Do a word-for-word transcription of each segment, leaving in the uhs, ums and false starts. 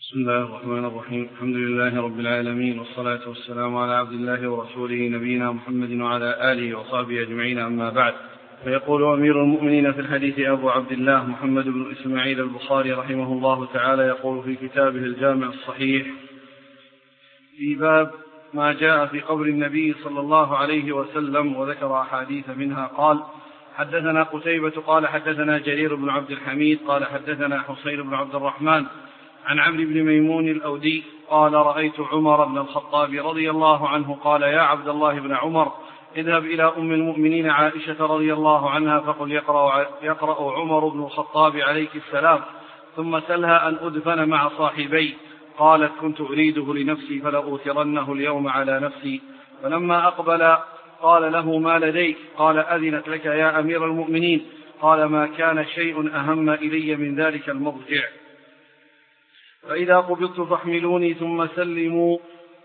بسم الله الرحمن الرحيم. الحمد لله رب العالمين، والصلاة والسلام على عبد الله ورسوله نبينا محمد وعلى آله وصحبه أجمعين، أما بعد. فيقول أمير المؤمنين في الحديث أبو عبد الله محمد بن إسماعيل البخاري رحمه الله تعالى، يقول في كتابه الجامع الصحيح في باب ما جاء في قبر النبي صلى الله عليه وسلم، وذكر أحاديث منها. قال: حدثنا قتيبة قال حدثنا جرير بن عبد الحميد قال حدثنا حصين بن عبد الرحمن عن عمرو بن ميمون الأودي قال: رأيت عمر بن الخطاب رضي الله عنه قال: يا عبد الله بن عمر، اذهب إلى أم المؤمنين عائشة رضي الله عنها فقل يقرأ, يقرأ عمر بن الخطاب عليك السلام، ثم سلها أن أدفن مع صاحبي. قالت: كنت أريده لنفسي فلأوثرنه اليوم على نفسي. فلما أقبل قال له: ما لديك؟ قال: أذنت لك يا أمير المؤمنين. قال: ما كان شيء أهم إلي من ذلك المضجع، فإذا قبضت فاحملوني ثم سلموا،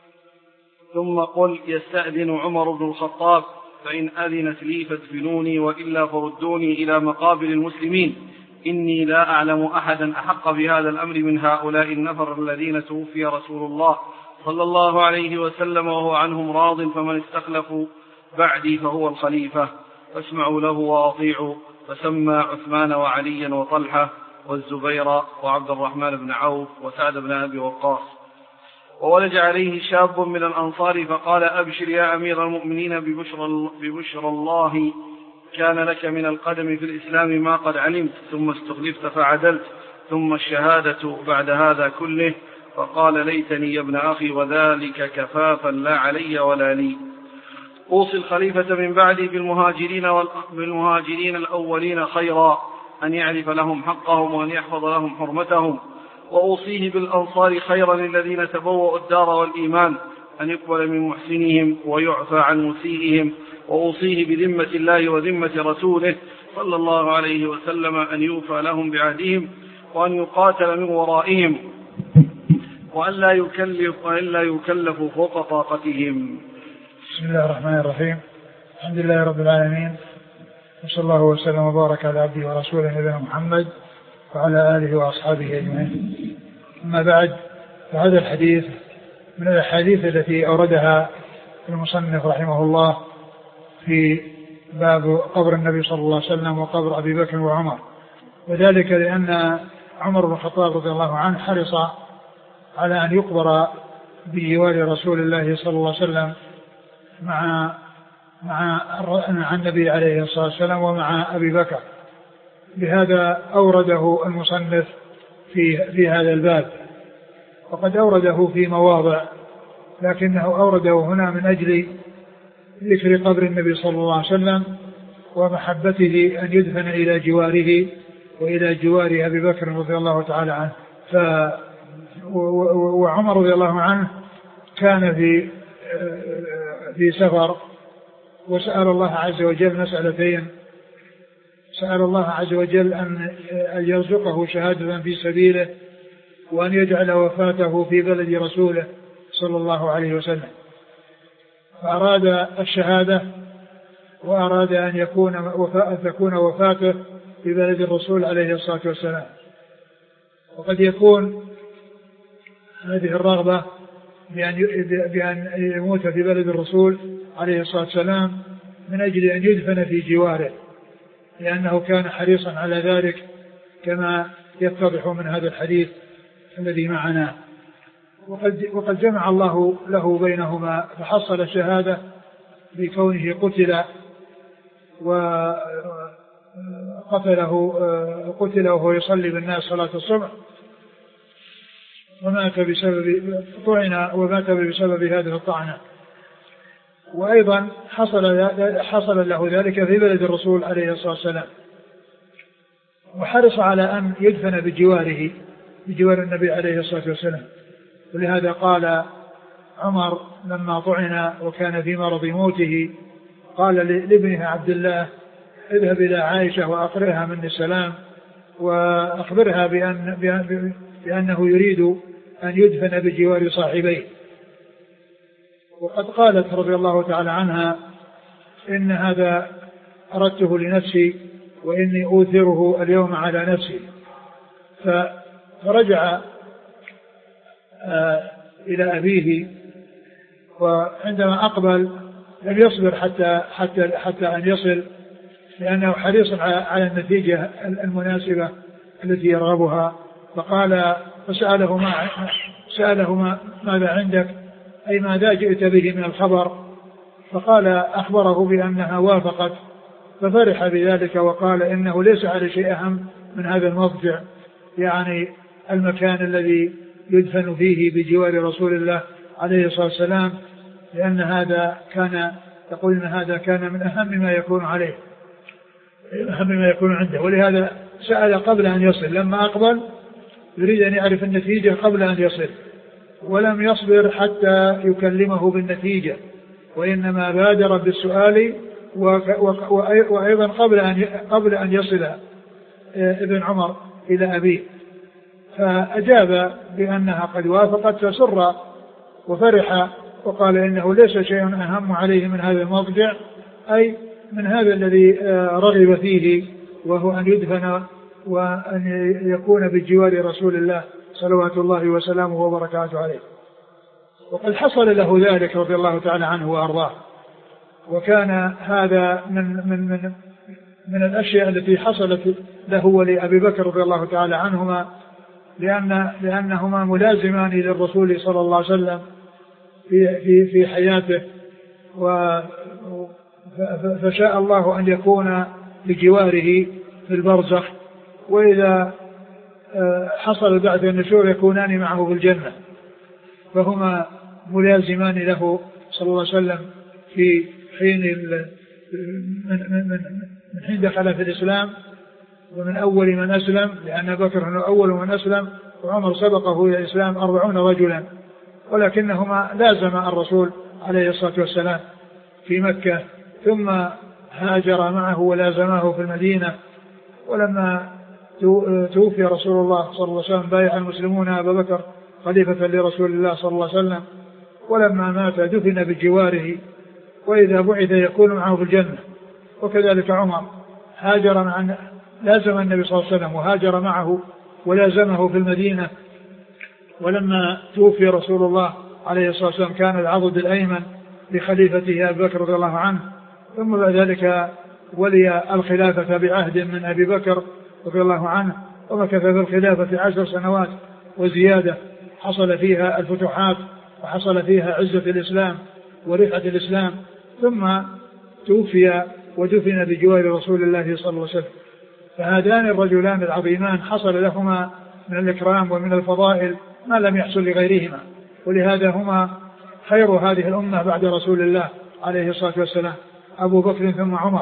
ثم قل يستأذن عمر بن الخطاب، فإن أذنت لي فادفنوني، وإلا فردوني إلى مقابر المسلمين، إني لا أعلم أحدا أحق بهذا الأمر من هؤلاء النفر الذين توفي رسول الله صلى الله عليه وسلم وهو عنهم راض، فمن استخلفوا بعدي فهو الخليفة، فاسمعوا له وأطيعوا. فسمى عثمان وعليا وطلحة والزبير وعبد الرحمن بن عوف وسعد بن أبي وقاص. وولج عليه شاب من الأنصار فقال: أبشر يا أمير المؤمنين ببشر, ببشر الله، كان لك من القدم في الإسلام ما قد علمت، ثم استخلفت فعدلت، ثم الشهادة بعد هذا كله. فقال: ليتني يا ابن أخي، وذلك كفافا لا علي ولا لي. أوصي الخليفة من بعدي بالمهاجرين, بالمهاجرين الأولين خيرا، أن يعرف لهم حقهم وأن يحفظ لهم حرمتهم. وأوصيه بالأنصار خيرا الذين تبوأوا الدار والإيمان، أن يقبل من محسنهم ويعفى عن مسيئهم. وأوصيه بذمة الله وذمة رسوله صلى الله عليه وسلم، أن يوفى لهم بعهدهم، وأن يقاتل من ورائهم، وأن لا يكلف وأن لا يكلفوا فوق طاقتهم. بسم الله الرحمن الرحيم. الحمد لله رب العالمين، وصلى الله وسلم وبارك على عبده ورسوله نبينا محمد وعلى آله وأصحابه أجمعين. أما بعد، فهذا الحديث من الأحاديث التي أوردها المصنف رحمه الله في باب قبر النبي صلى الله عليه وسلم وقبر أبي بكر وعمر، وذلك لأن عمر بن الخطاب رضي الله عنه حرص على أن يقبر بجوار رسول الله صلى الله عليه وسلم مع مع النبي عليه الصلاة والسلام ومع أبي بكر. بهذا أورده المصنف في, في هذا الباب، وقد أورده في مواضع، لكنه أورده هنا من أجل ذكر قبر النبي صلى الله عليه وسلم ومحبته أن يدفن إلى جواره وإلى جوار أبي بكر رضي الله تعالى عنه. ف وعمر رضي الله عنه كان في في سفر، وسأل الله عز وجل مسألتين: سأل الله عز وجل أن يرزقه شهادة في سبيله، وأن يجعل وفاته في بلد رسوله صلى الله عليه وسلم. فأراد الشهادة، وأراد أن يكون وفاة تكون وفاته في بلد الرسول عليه الصلاة والسلام. وقد يكون هذه الرغبة بأن يموت في بلد الرسول عليه الصلاة والسلام من أجل أن يدفن في جواره، لأنه كان حريصا على ذلك كما يتضح من هذا الحديث الذي معنا. وقد, وقد جمع الله له بينهما، فحصل الشهادة بكونه قتل وقتله قتل وهو يصلي بالناس صلاة الصبح، ومات بسبب طعنة ومات بسبب هذه الطعنة. وأيضا حصل حصل له ذلك في بلد الرسول عليه الصلاة والسلام، وحرص على أن يدفن بجواره بجوار النبي عليه الصلاة والسلام. ولهذا قال عمر لما طعن وكان في مرض موته، قال لابنه عبد الله: اذهب إلى عائشة وأقرئها مني السلام، وأخبرها بأن بأن بأنه يريد أن يدفن بجوار صاحبيه. وقد قالت رضي الله تعالى عنها: إن هذا أردته لنفسي، وإني أوثره اليوم على نفسي. فرجع إلى أبيه، وعندما أقبل لم يصبر حتى حتى حتى أن يصل، لأنه حريص على النتيجة المناسبة التي يرغبها. فقال فسأله ما سأله ما ماذا عندك، أي ماذا جئت به من الخبر؟ فقال أخبره بأنها وافقت، ففرح بذلك وقال إنه ليس على شيء أهم من هذا المضجع، يعني المكان الذي يدفن فيه بجوار رسول الله عليه الصلاة والسلام، لأن هذا كان يقول إن هذا كان من أهم ما يكون عليه، أهم ما يكون عنده، ولهذا سأل قبل أن يصل. لما أقبل يريد أن يعرف النتيجة قبل أن يصل، ولم يصبر حتى يكلمه بالنتيجة، وإنما بادر بالسؤال وأيضا قبل أن قبل أن يصل ابن عمر إلى أبيه، فأجاب بأنها قد وافقت، فسر وفرح وقال إنه ليس شيء أهم عليه من هذا المضجع، أي من هذا الذي رغب فيه، وهو أن يدفن وأن يكون بجوار رسول الله صلوات الله وسلامه وبركاته عليه. وقد حصل له ذلك رضي الله تعالى عنه وأرضاه، وكان هذا من من من من الأشياء التي حصلت له ولأبي بكر رضي الله تعالى عنهما، لأن لأنهما ملازمان للرسول صلى الله عليه وسلم في في في حياته، فشاء الله أن يكون بجواره في البرزخ، وإذا حصل بعد النشور يكونان معه في الجنة، فهما ملازمان له صلى الله عليه وسلم في حين من, من, من حين دخل في الإسلام، ومن أول من أسلم، لأن بكر هو أول من أسلم، وعمر سبقه إلى الإسلام أربعون رجلا، ولكنهما لازم الرسول عليه الصلاة والسلام في مكة، ثم هاجر معه ولازمه في المدينة. ولما توفي رسول الله صلى الله عليه وسلم بايع المسلمون أبا بكر خليفة لرسول الله صلى الله عليه وسلم، ولما مات دفن بجواره، وإذا بعث يكون معه في الجنة. وكذلك عمر هاجر مع لازم النبي صلى الله عليه وسلم وهاجر معه ولازمه في المدينة، ولما توفي رسول الله عليه الصلاة والسلام كان العضد الأيمن لخليفته أبي بكر رضي الله عنه، ثم بعد ذلك ولي الخلافة بعهد من أبي بكر رضي الله عنه، ومكث في الخلافة عشر سنوات وزيادة، حصل فيها الفتوحات وحصل فيها عزة الإسلام ورفعة الإسلام، ثم توفي ودفن بجوار رسول الله صلى الله عليه وسلم. فهذان الرجلان العظيمان حصل لهما من الإكرام ومن الفضائل ما لم يحصل لغيرهما، ولهذا هما خير هذه الأمة بعد رسول الله عليه الصلاة والسلام، أبو بكر ثم عمر،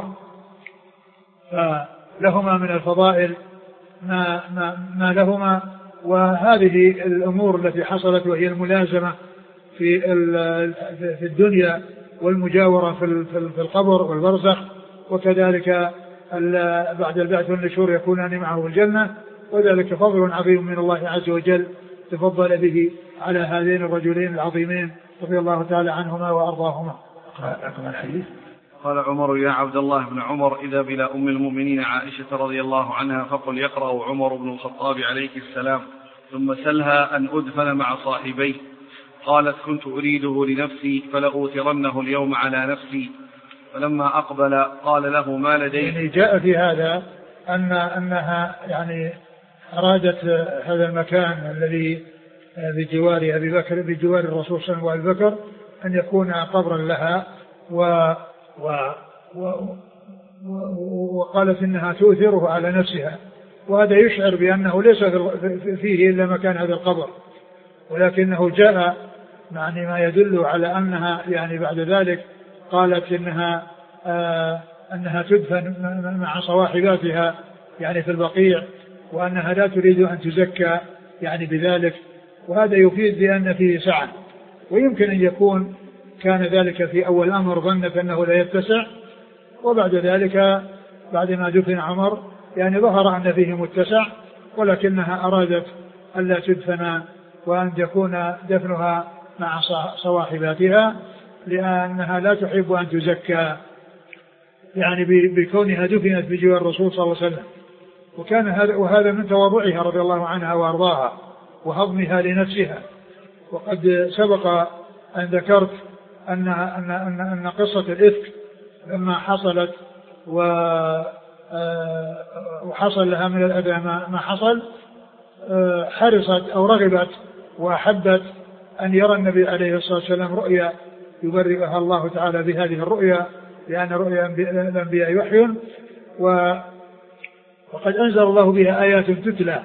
فلهما من الفضائل ما, ما, ما لهما. وهذه الأمور التي حصلت وهي الملازمة في في الدنيا والمجاورة في القبر والبرزخ، وكذلك بعد البعث والنشور يكونان معه في الجنة، وذلك فضل عظيم من الله عز وجل تفضل به على هذين الرجلين العظيمين رضي الله تعالى عنهما وأرضاهما. أقرأ الحديث. قال عمر: يا عبد الله بن عمر، إذا بلا أم المؤمنين عائشة رضي الله عنها فقل يقرأ عمر بن الخطاب عليك السلام، ثم سلها أن أدفن مع صاحبيه. قالت: كنت أريده لنفسي فلأوثرنه اليوم على نفسي. فلما أقبل قال له: ما لديك؟ يعني جاء في هذا أن أنها يعني أرادت هذا المكان الذي بجوار أبي بكر بجوار الرسول صلى الله عليه وسلم وأبي بكر أن يكون قبرا لها، و و و وقالت إنها تؤثره على نفسها، وهذا يشعر بأنه ليس فيه إلا مكان هذا القبر، ولكنه جاء يعني ما يدل على أنها يعني بعد ذلك قالت إنها آه أنها تدفن مع صواحباتها يعني في البقيع، وأنها لا تريد أن تزكى يعني بذلك، وهذا يفيد بأن فيه سعة. ويمكن أن يكون كان ذلك في أول أمر ظنت أنه لا يتسع، وبعد ذلك بعد ما دفن عمر يعني ظهر أن فيه متسع، ولكنها أرادت ألا تدفن وأن يكون دفنها مع صواحباتها، لأنها لا تحب أن تزكى يعني بكونها دفنت بجوار الرسول صلى الله عليه وسلم. وكان هذا وهذا من تواضعها رضي الله عنها وأرضاها وهضمها لنفسها، وقد سبق أن ذكرت أن, أن, أن, أن قصة الإفك لما حصلت وحصل لها من الأذى ما حصل حرصت أو رغبت وأحبت أن يرى النبي عليه الصلاة والسلام رؤيا يبرئها الله تعالى بهذه الرؤيا، لأن رؤيا الأنبياء وحي، وقد أنزل الله بها آيات تتلى،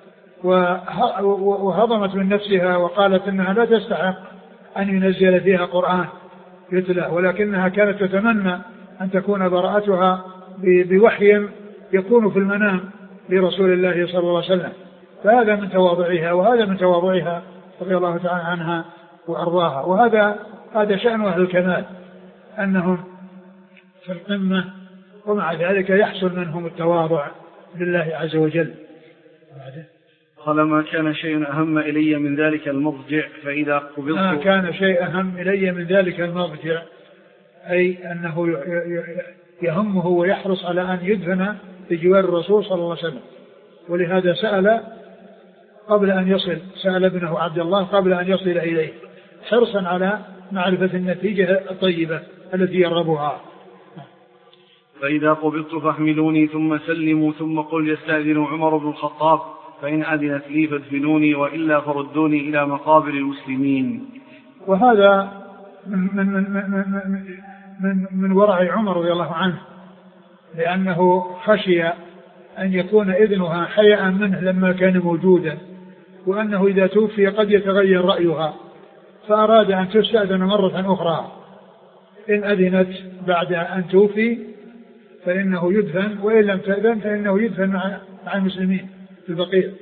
وهضمت من نفسها وقالت إنها لا تستحق أن ينزل فيها قرآن يتلى، ولكنها كانت تتمنى أن تكون براءتها بوحي يكون في المنام لرسول الله صلى الله عليه وسلم. فهذا من تواضعها وهذا من تواضعها رضي الله تعالى عنها وأرضاها. وهذا هذا شأن أهل الكمال، أنهم في القمة ومع ذلك يحصل منهم التواضع لله عز وجل. قال ما كان شيء أهم إلي من ذلك المضجع فإذا قبضت ما كان شيء أهم إلي من ذلك المضجع، أي أنه يهمه ويحرص على أن يدفن بجوار الرسول صلى الله عليه وسلم، ولهذا سأل قبل أن يصل، سأل ابنه عبد الله قبل أن يصل إليه، حرصا على معرفة النتيجة الطيبة التي يرغبها. فإذا قبضت فاحملوني ثم سلموا ثم قل يستأذن عمر بن الخطاب فإن أذنت لي فادفنوني وإلا فردوني إلى مقابر المسلمين. وهذا من, من, من, من, من, من ورع عمر رضي الله عنه، لأنه خشي أن يكون إذنها حياء منه لما كان موجودا، وأنه إذا توفي قد يتغير رأيها، فأراد أن تستأذن مرة أخرى إن أذنت بعد أن توفي فإنه يدفن، وإن لم تأذن فإنه يدفن مع, مع المسلمين في البقيع.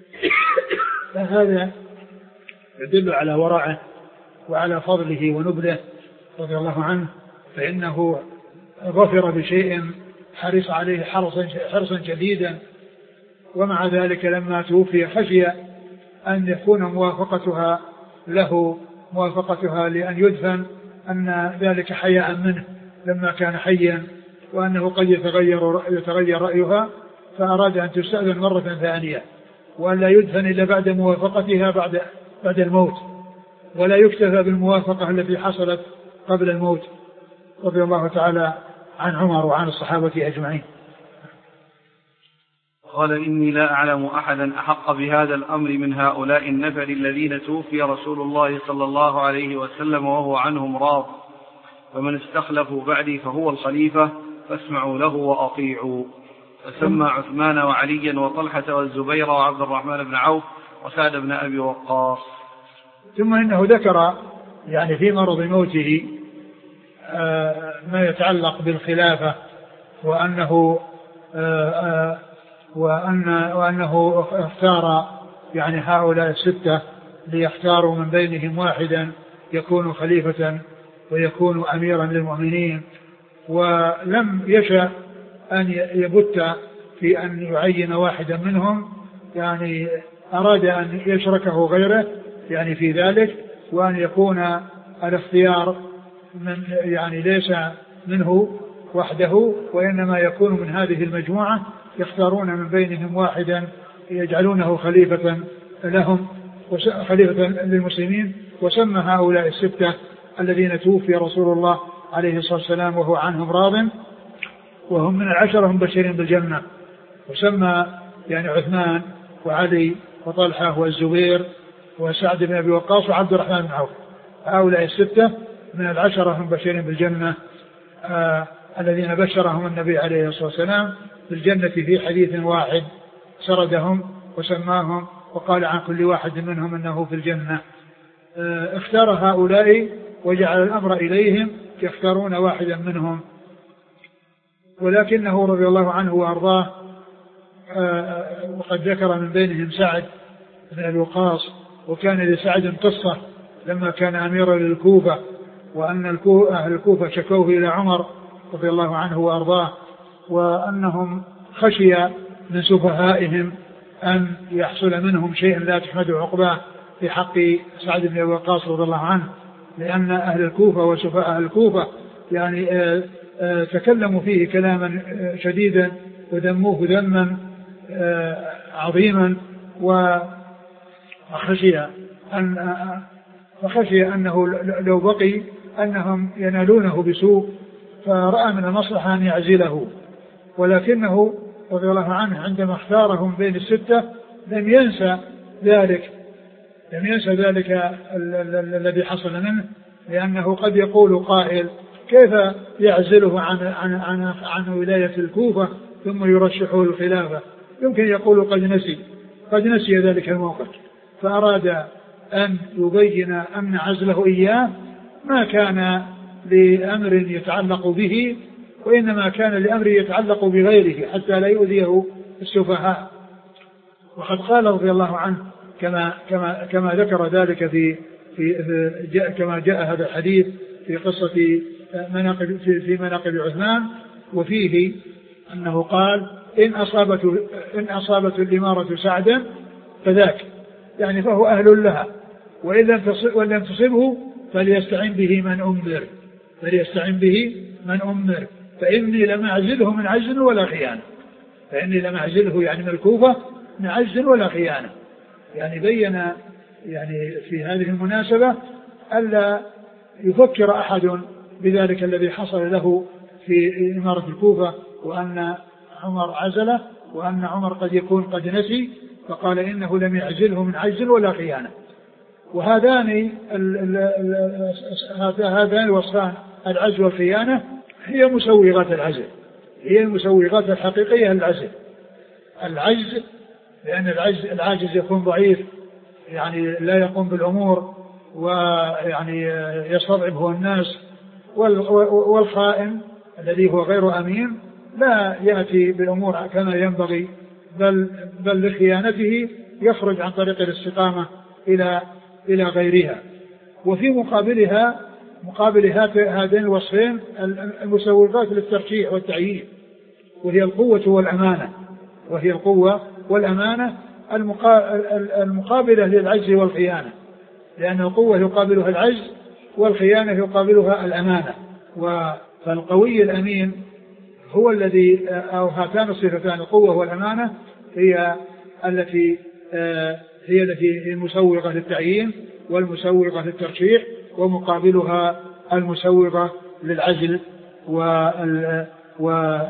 فهذا يدل على ورعه وعلى فضله ونبله رضي الله عنه، فإنه ظفر بشيء حرص عليه حرصا, حرصا شديدا، ومع ذلك لما توفي خشي أن يكون موافقتها له موافقتها لأن يدفن أن ذلك حياء منه لما كان حيا، وأنه قد يتغير, يتغير رأيها، فأراد أن تستأذن مرة ثانية وأن لا يدفن إلا بعد موافقتها بعد, بعد الموت، ولا يكتفى بالموافقة التي حصلت قبل الموت رضي الله تعالى عن عمر وعن الصحابة أجمعين. قال إني لا أعلم أحدا أحق بهذا الأمر من هؤلاء النفر الذين توفي رسول الله صلى الله عليه وسلم وهو عنهم راض، فمن استخلفوا بعدي فهو الخليفة فاسمعوا له وأطيعوا. فسمى عثمان وعليا وطلحة والزبير وعبد الرحمن بن عوف وسعد بن أبي وقاص. ثم إنه ذكر يعني في مرض موته ما يتعلق بالخلافة، وأنه وأن وأنه اختار يعني هؤلاء الستة ليختاروا من بينهم واحدا يكون خليفة ويكون أميرا للمؤمنين، ولم يشأ أن يبت في أن يعين واحدا منهم، يعني أراد أن يشركه غيره يعني في ذلك، وأن يكون الاختيار من يعني ليس منه وحده، وإنما يكون من هذه المجموعة يختارون من بينهم واحدا يجعلونه خليفة لهم خليفة للمسلمين. وسمى هؤلاء الستة الذين توفي رسول الله عليه الصلاة والسلام وهو عنهم راض، وهم من العشرة هم بشرين بالجنة، وسمى يعني عثمان وعلي وطلحة والزبير وسعد بن أبي وقاص وعبد الرحمن بن عوف. هؤلاء الستة من العشرة هم بشرين بالجنة آه الذين بشرهم النبي عليه الصلاة والسلام بالجنة في حديث واحد سردهم وسماهم وقال عن كل واحد منهم أنه في الجنة. آه اختار هؤلاء وجعل الأمر إليهم يختارون واحدا منهم، ولكنه رضي الله عنه وأرضاه آه وقد ذكر من بينهم سعد بن أبي وقاص، وكان لسعد قصة لما كان أميرا للكوفة، وأن أهل الكوفة شكوه إلى عمر رضي الله عنه وأرضاه، وأنهم خشي من سفهائهم أن يحصل منهم شيء لا تحمد عقباه في حق سعد بن أبي وقاص رضي الله عنه، لأن أهل الكوفة وسفهاء أهل الكوفة يعني آآ آآ تكلموا فيه كلاما شديدا وذموه ذما عظيما، وخشي أن فخشي أنه لو بقي أنهم ينالونه بسوء، فرأى من المصلحة أن يعزله، ولكنه رضي الله عنه عندما اختارهم بين الستة لم ينسى ذلك لم ينسى ذلك الذي حصل منه، لأنه قد يقول قائل كيف يعزله عن, عن, عن, عن ولاية الكوفة ثم يرشحه الخلافة؟ يمكن يقول قد نسي قد نسي ذلك الموقف، فأراد أن يبين أن عزله إياه ما كان لأمر يتعلق به، وإنما كان لأمر يتعلق بغيره حتى لا يؤذيه السفهاء. وقد قال رضي الله عنه كما كما كما ذكر ذلك في في جاء كما جاء هذا الحديث في قصة مناقب في, في مناقب عثمان، وفيه أنه قال إن أصابت إن أصابت الإمارة سعدا فذاك، يعني فهو أهل لها، وإن لم تصبه فليستعن به من أمر فليستعن به من أمر فإني لم أعزله من عجز ولا خيانة فإني لم أعزله يعني من الكوفة من عجز ولا خيانة. يعني بين يعني في هذه المناسبة ألا يفكر أحد بذلك الذي حصل له في إمارة الكوفة، وأن عمر عزله، وأن عمر قد يكون قد نسي، فقال إنه لم يعزله من عجز ولا خيانة. وهذان هذان الوصفان العجز والخيانة هي مسوغات العزل، هي المسوغات الحقيقية للعزل. العجز لأن العجز العاجز يكون ضعيف، يعني لا يقوم بالأمور ويعني يستضعفه الناس، والخائن الذي هو غير أمين لا يأتي بالأمور كما ينبغي، بل بل لخيانته يخرج عن طريق الاستقامة إلى إلى غيرها. وفي مقابلها مقابل هذين الوصفين المسوغات للترشيح والتعيين، وهي القوة والأمانة وهي القوة والأمانة المقابلة للعجز والخيانة، لأن القوة يقابلها العجز والخيانة يقابلها الأمانة. فالقوي الأمين هو الذي أو هاتان الصفتان القوة والأمانة هي التي هي التي المسوغة للتعيين والمسوغة للترشيح، ومقابلها المسوغة للعزل وعزله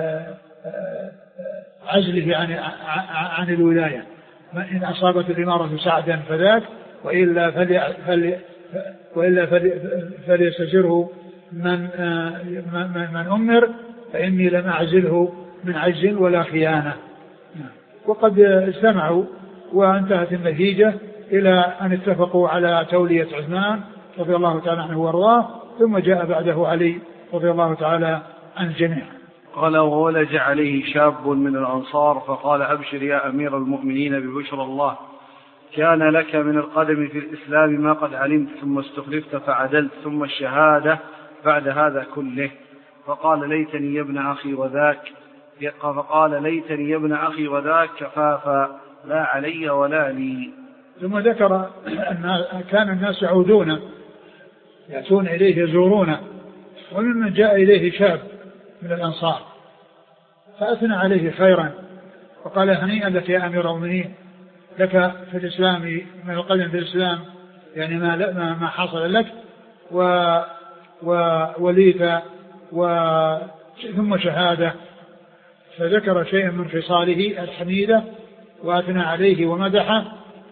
عن عن الولاية. إن أصابت الإمارة سعدا فذاك، وإلا فلي فلي وإلا فليستجره من من أمر فإني لم أعزله من عجز ولا خيانة. وقد اجتمعوا وانتهت النتيجة إلى أن اتفقوا على تولية عثمان رضي الله تعالى عنه وارضاه، ثم جاء بعده علي رضي الله تعالى عن الجميع. قال وولج عليه شاب من الأنصار فقال أبشر يا أمير المؤمنين ببشرى الله، كان لك من القدم في الإسلام ما قد علمت، ثم استخلفت فعدلت، ثم الشهادة بعد هذا كله. فقال ليتني يا ابن أخي وذاك فقال ليتني يا ابن أخي وذاك كفافا لا علي ولا لي. ثم ذكر أن كان الناس يعودون يأتون إليه يزورونه، وممن جاء إليه شاب من الأنصار فأثنى عليه خيرا وقال هنيئا لك يا أمير المؤمنين، لك في الإسلام من القدم في الإسلام يعني ما ما حصل لك، و وليت و ثم شهادة. فذكر شيئا من خصاله الحميدة وأثنى عليه ومدحه.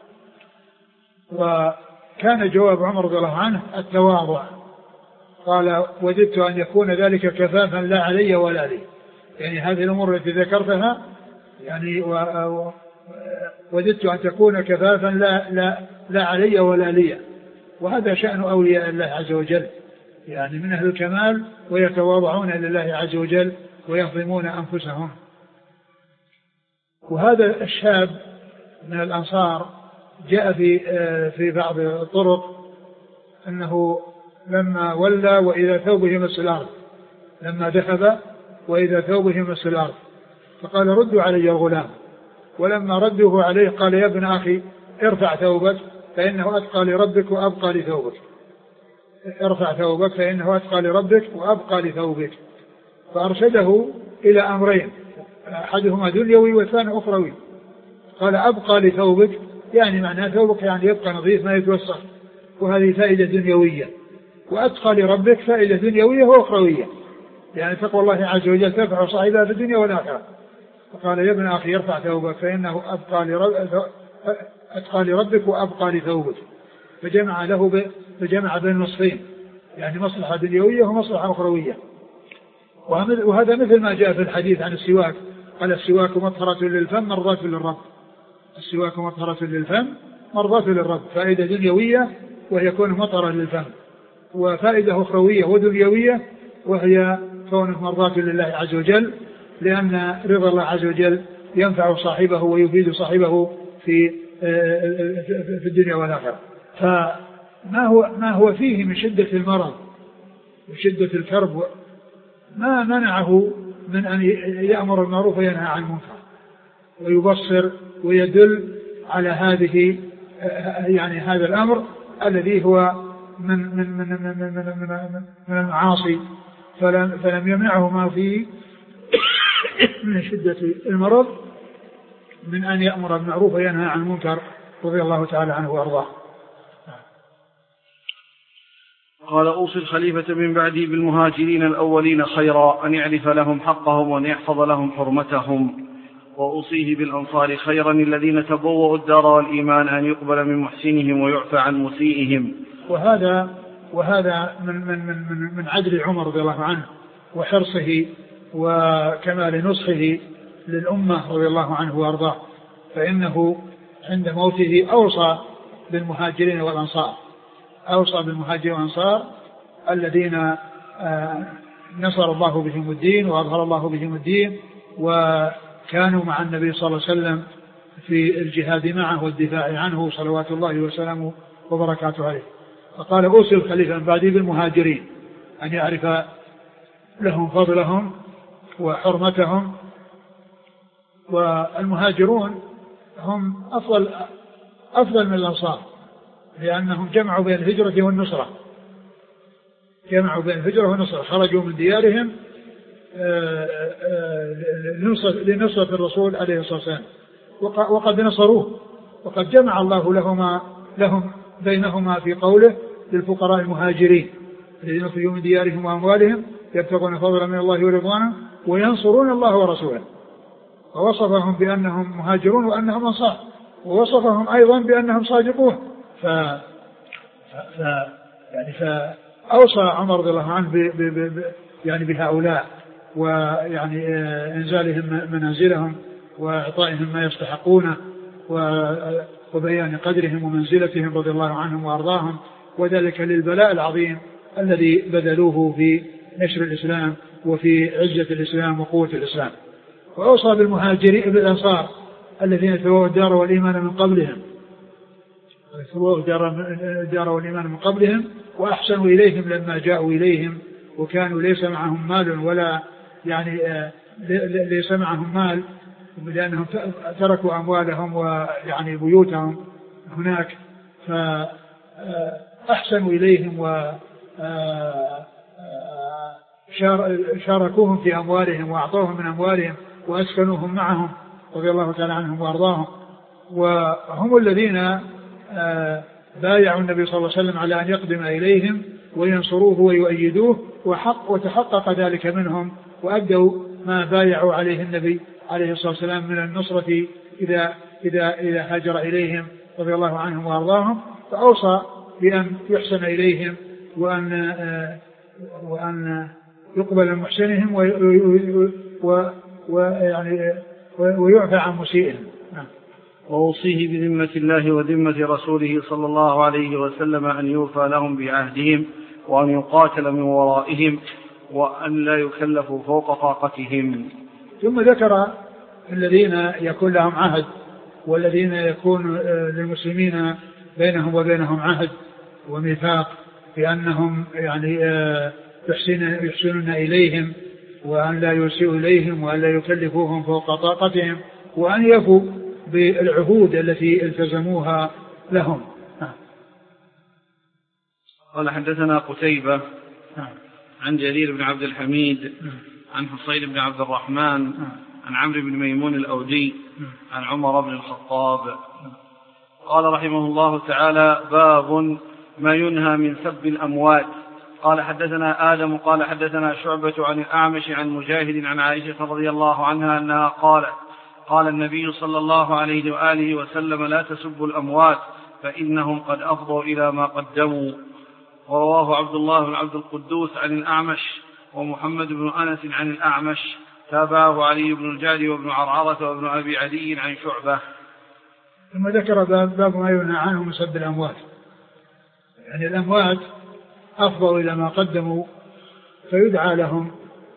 وكان جواب عمر رضي الله عنه التواضع، قال وجدت أن يكون ذلك كفافا لا علي ولا لي، يعني هذه الأمور التي ذكرتها يعني وجدت أن تكون كفافا لا, لا, لا علي ولا لي. وهذا شأن أولياء الله عز وجل، يعني من أهل الكمال ويتواضعون لله عز وجل ويظلمون أنفسهم. وهذا الشاب من الأنصار جاء في في بعض الطرق أنه لما ولى وإذا ثوبه يمس الأرض، لما ذهب وإذا ثوبه يمس الأرض، فقال ردوا علي الغلام. ولما ردوه عليه قال يا ابن أخي ارفع ثوبك فإنه أتقى لربك وأبقى لثوبك، ارفع ثوبك فإنه أتقى لربك وأبقى لثوبك. فأرشده إلى أمرين، أحدهما دنيوي والثاني أخروي. قال أبقى لثوبك يعني معناه ثوبك يعني يبقى نظيف ما يتوسخ، وهذه فائدة دنيوية. وأتقى لربك فائدة دنيوية وأخروية، يعني تقوى الله عز وجل تنفع صاحبها في الدنيا والآخرة. فقال يا ابن أخي ارفع ثوبك فإنه أبقى لرب أتقى لربك وأبقى لثوبك، فجمع له ب... فجمع بين نصفين، يعني مصلحة دنيوية ومصلحة أخروية. وهذا مثل ما جاء في الحديث عن السواك، قال السواك مطهرة للفم مرضاة للرب. السواك مطهرة للفم مرضاة للرب، فائدة دنيوية وهي كونه مطهرة للفم، وفائدة أخروية ودنيوية وهي كونه مرضاة لله عز وجل، لأن رضا الله عز وجل ينفع صاحبه ويفيد صاحبه في في الدنيا والآخرة. فما هو ما هو فيه من شدة المرض وشدة الكرب ما منعه من أن يأمر بالمعروف وينهى عن المنكر ويبصر ويدل على هذه يعني هذا الأمر الذي هو من من من من من, من, من, من المعاصي، فلم, فلم يمنعه ما فيه من شدة المرض من أن يأمر بالمعروف وينهى عن المنكر رضي الله تعالى عنه وأرضاه. قال أوصي الخليفة من بعدي بالمهاجرين الأولين خيرا، أن يعرف لهم حقهم وأن يحفظ لهم حرمتهم، وأوصيه بالأنصار خيرا الذين تبوأوا الدار والإيمان، أن يقبل من محسنهم ويعفى عن مسيئهم. وهذا وهذا من من من من عدل عمر رضي الله عنه وحرصه وكمال نصحه للأمة رضي الله عنه وأرضاه، فإنه عند موته أوصى بالمهاجرين والأنصار، أوصى بالمهاجرين والأنصار الذين نصر الله بهم الدين وأظهر الله بهم الدين، وكانوا مع النبي صلى الله عليه وسلم في الجهاد معه والدفاع عنه صلوات الله وسلامه وبركاته عليه. فقال أوصي الخليفة من بعدي بالمهاجرين أن يعرف لهم فضلهم وحرمتهم. والمهاجرون هم أفضل أفضل من الأنصار، لأنهم جمعوا بين الهجرة والنصرة، جمعوا بين الهجرة والنصرة، خرجوا من ديارهم لنصرة الرسول عليه الصلاة والسلام، وقد نصروه، وقد جمع الله لهما لهم بينهما في قوله للفقراء المهاجرين الذين أخرجوا من ديارهم وأموالهم يبتغون فضلا من الله ورضوانه وينصرون الله ورسوله، ووصفهم بأنهم مهاجرون وأنهم أنصار، ووصفهم أيضا بأنهم صادقون. ف... ف... يعني فأوصى عمر رضي الله عنه ب... ب... ب... يعني بهؤلاء، ويعني إنزالهم منازلهم وإعطائهم ما يستحقونه وبيان قدرهم ومنزلتهم رضي الله عنهم وأرضاهم، وذلك للبلاء العظيم الذي بذلوه في نشر الإسلام وفي عزة الإسلام وقوة الإسلام. وأوصى بالمهاجرين بالأنصار الذين تبوأوا الدار والإيمان من قبلهم تبوأوا الدار والإيمان من قبلهم وأحسنوا إليهم لما جاءوا إليهم، وكانوا ليس معهم مال ولا يعني ليس معهم مال لأنهم تركوا أموالهم ويعني بيوتهم هناك، فأحسنوا إليهم وشاركوهم في أموالهم وأعطوهم من أموالهم وأسكنوهم معهم رضي الله تعالى عنهم وأرضاهم. وهم الذين بايعوا النبي صلى الله عليه وسلم على أن يقدم إليهم وينصروه ويؤيدوه، وحق وتحقق ذلك منهم، وأدوا ما بايعوا عليه النبي عليه الصلاة والسلام من النصرة إذا إذا إذا هاجر إليهم رضي الله عنهم وأرضاهم. فأوصى بأن يحسن إليهم وأن وأن يقبل من محسنهم ويعني ويعفى عن مسيئهم. وأوصيه بذمة الله وذمة رسوله صلى الله عليه وسلم أن يوفى لهم بعهدهم وأن يقاتل من ورائهم وأن لا يكلفوا فوق طاقتهم. ثم ذكر الذين يكون لهم عهد والذين يكون للمسلمين بينهم وبينهم عهد وميثاق بأنهم يعني يحسنون إليهم وأن لا يسيئوا إليهم وأن لا يكلفوهم فوق طاقتهم وأن يفوا بالعهود التي التزموها لهم. قال حدثنا قتيبة عن جرير بن عبد الحميد عن حصين بن عبد الرحمن عن عمرو بن ميمون الأودي عن عمر بن الخطاب قال رحمه الله تعالى: باب ما ينهى من سب الأموات. قال حدثنا آدم قال حدثنا شعبة عن الأعمش عن مجاهد عن عائشة رضي الله عنها أنها قالت: قال النبي صلى الله عليه وآله وسلم: لا تسبوا الأموات فإنهم قد أفضوا إلى ما قدموا. ورواه عبد الله بن عبد القدوس عن الأعمش ومحمد بن أنس عن الأعمش، تابعه علي بن الجعد وابن عرعرة وابن أبي عدي عن شعبة. ثم ذكر باب ما ينهى عنه من سب الأموات، يعني الأموات أفضوا إلى ما قدموا فيدعى لهم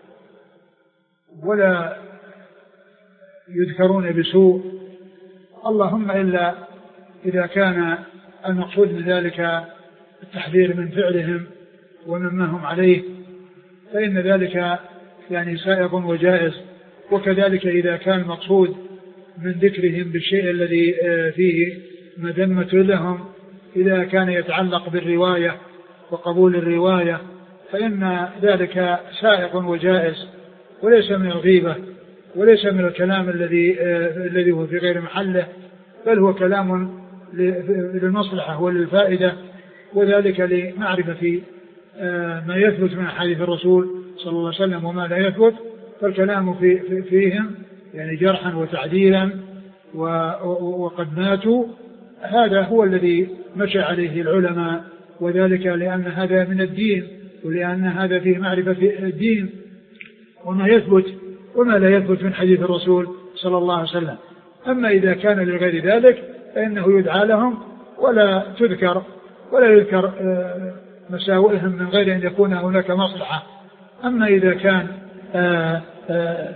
ولا يذكرون بسوء، اللهم إلا إذا كان المقصود من ذلك التحذير من فعلهم ومما هم عليه فإن ذلك يعني سائغ وجائز، وكذلك إذا كان المقصود من ذكرهم بالشيء الذي فيه مذمة لهم إذا كان يتعلق بالرواية وقبول الرواية فإن ذلك سائغ وجائز، وليس من الغيبة وليس من الكلام الذي الذي هو في غير محله، بل هو كلام للمصلحة وللفائدة، وذلك لمعرفة ما يثبت من حديث الرسول صلى الله عليه وسلم وما لا يثبت، فالكلام في فيهم يعني جرحا وتعديلا وقد ماتوا، هذا هو الذي مشى عليه العلماء، وذلك لأن هذا من الدين ولأن هذا فيه معرفة الدين وما يثبت وما لا يثبت من حديث الرسول صلى الله عليه وسلم. أما إذا كان لغير ذلك فإنه يدعى لهم ولا تذكر ولا يذكر مساوئهم من غير أن يكون هناك مصلحة. أما إذا كان آآ آآ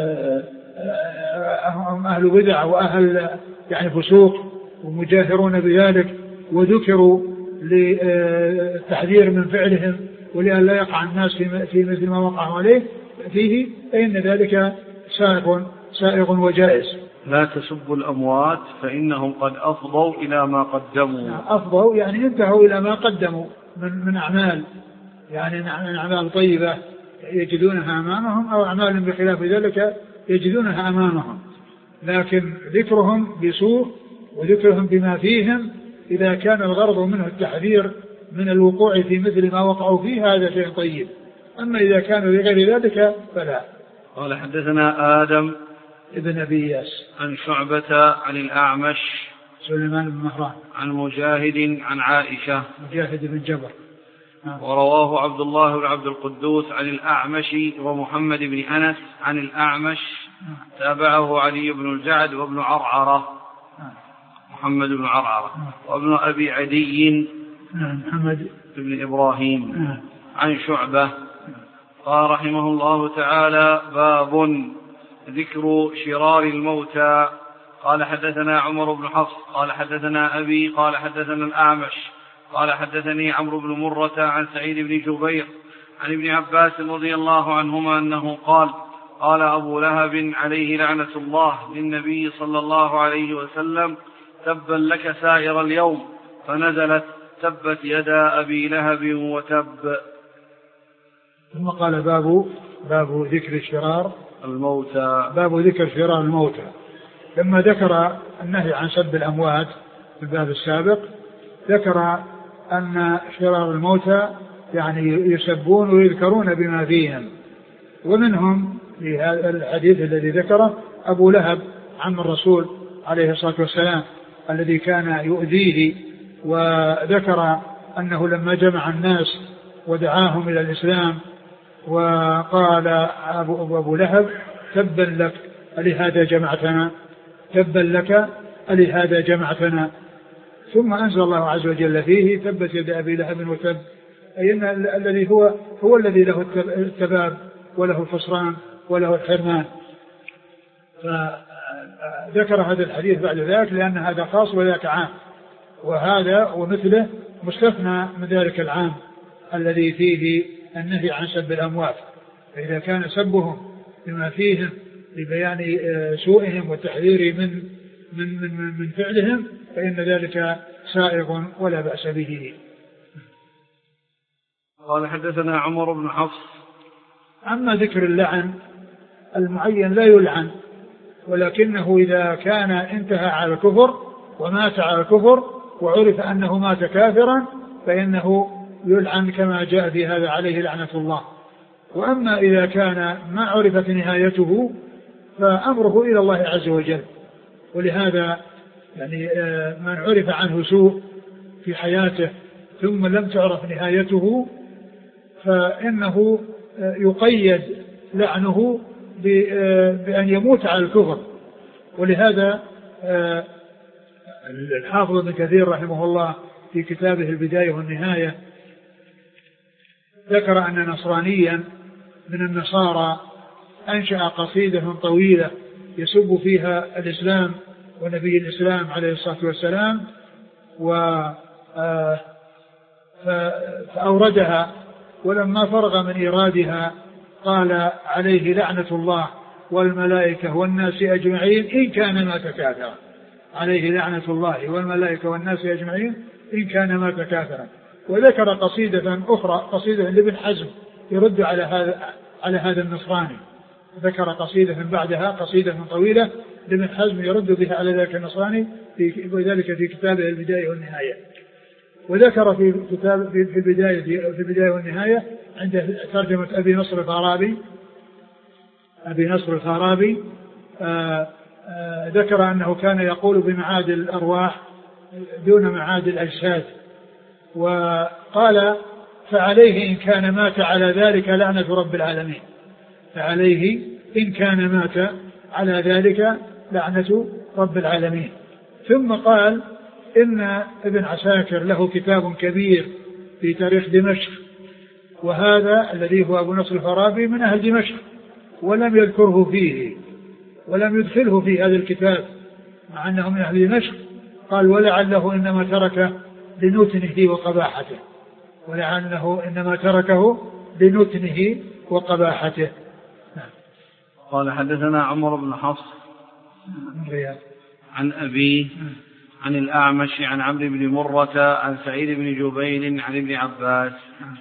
آآ أهل بدع وأهل يعني فسوق ومجاهرون بذلك وذكروا للتحذير من فعلهم ولأن لا يقع الناس في مثل ما وقعوا عليه فيه فإن ذلك سائغ سائغ وجائز. لا تسبوا الأموات فإنهم قد أفضوا إلى ما قدموا. أفضوا يعني انتهوا إلى ما قدموا من من أعمال، يعني من أعمال طيبة يجدونها أمامهم أو أعمال بخلاف ذلك يجدونها أمامهم، لكن ذكرهم بسوء وذكرهم بما فيهم إذا كان الغرض منه التحذير من الوقوع في مثل ما وقعوا فيه هذا شيء طيب. أما إذا كانوا لغير ذلك فلا. قال حدثنا آدم ابن أبي ياس عن شعبة عن الأعمش سليمان بن مهران عن مجاهد عن عائشة مجاهد بن جبر. ورواه عبد الله بن عبد القدوس عن الأعمش ومحمد بن أنس عن الأعمش، تابعه علي بن الجعد وابن عرعرة محمد بن عرعرة وابن أبي عدي محمد بن إبراهيم عن شعبة. قال رحمه الله تعالى: باب ذكر شرار الموتى. قال حدثنا عمر بن حفص قال حدثنا أبي قال حدثنا الأعمش قال حدثني عمرو بن مرة عن سعيد بن جبير عن ابن عباس رضي الله عنهما أنه قال: قال أبو لهب عليه لعنة الله للنبي صلى الله عليه وسلم: تبا لك سائر اليوم، فنزلت: تبت يدا أبي لهب وتب. ثم قال: باب باب ذكر شرار الموتى. باب ذكر شرار الموتى. لما ذكر النهي عن سب الأموات في الباب السابق ذكر أن شرار الموتى يعني يسبون ويذكرون بما فيهم، ومنهم في هذا الحديث الذي ذكره أبو لهب عم الرسول عليه الصلاة والسلام الذي كان يؤذيه، وذكر أنه لما جمع الناس ودعاهم إلى الإسلام وقال أبو, أبو لهب: تبا لك ألهذا جمعتنا تبا لك ألهذا جمعتنا. ثم أنزل الله عز وجل فيه: تبت يد أبي لهب وتب، أي أن الذي هو هو الذي له التباب وله الخسران وله الحرمان. فذكر هذا الحديث بعد ذلك لأن هذا خاص وذاك عام، وهذا ومثله مستثنى من ذلك العام الذي فيه النهي عن سب الأموات. فإذا كان سبهم بما فيهم لبيان سوءهم والتحذير من من من من فعلهم فإن ذلك سائغ ولا بأس به. قال حدثنا عمر بن حفص. أما ذكر اللعن المعين لا يلعن، ولكنه إذا كان انتهى على الكفر ومات على الكفر وعرف أنه مات كافرا فإنه يلعن كما جاء في هذا عليه لعنة الله. وأما إذا كان ما عرفت نهايته فأمره إلى الله عز وجل. ولهذا يعني من عرف عنه سوء في حياته ثم لم تعرف نهايته فإنه يقيد لعنه بأن يموت على الكفر. ولهذا الحافظ ابن كثير رحمه الله في كتابه البداية والنهاية ذكر أن نصرانيا من النصارى أنشأ قصيدة طويلة يسب فيها الإسلام ونبي الإسلام عليه الصلاة والسلام فأوردها، ولما فرغ من إيرادها قال عليه لعنة الله والملائكة والناس أجمعين إن كان مات كافرا، عليه لعنة الله والملائكة والناس أجمعين إن كان مات كافرا. وذكر قصيدة أخرى قصيدة لابن حزم يرد على هذا على هذا النصراني، ذكر قصيدة بعدها قصيدة طويلة لابن حزم يرد بها على ذلك النصراني في وذلك في كتابه البداية والنهاية. وذكر في كتاب في البداية في البداية والنهاية عند ترجمة أبي نصر الفارابي أبي نصر الفارابي آآ آآ ذكر أنه كان يقول بمعاد الأرواح دون معاد الأجساد، وقال فعليه إن كان مات على ذلك لعنة رب العالمين، فعليه إن كان مات على ذلك لعنة رب العالمين. ثم قال إن ابن عساكر له كتاب كبير في تاريخ دمشق، وهذا الذي هو أبو نصر الفارابي من أهل دمشق ولم يذكره فيه ولم يدخله في هذا الكتاب مع أنه من أهل دمشق. قال ولعله إنما ترك لنتنه وقباحته، ولعله إنما تركه لنتنه وقباحته. قال حدثنا عمر بن حفص عن أبيه عن الأعمش عن عمرو بن مرة عن سعيد بن جبير عن ابن عباس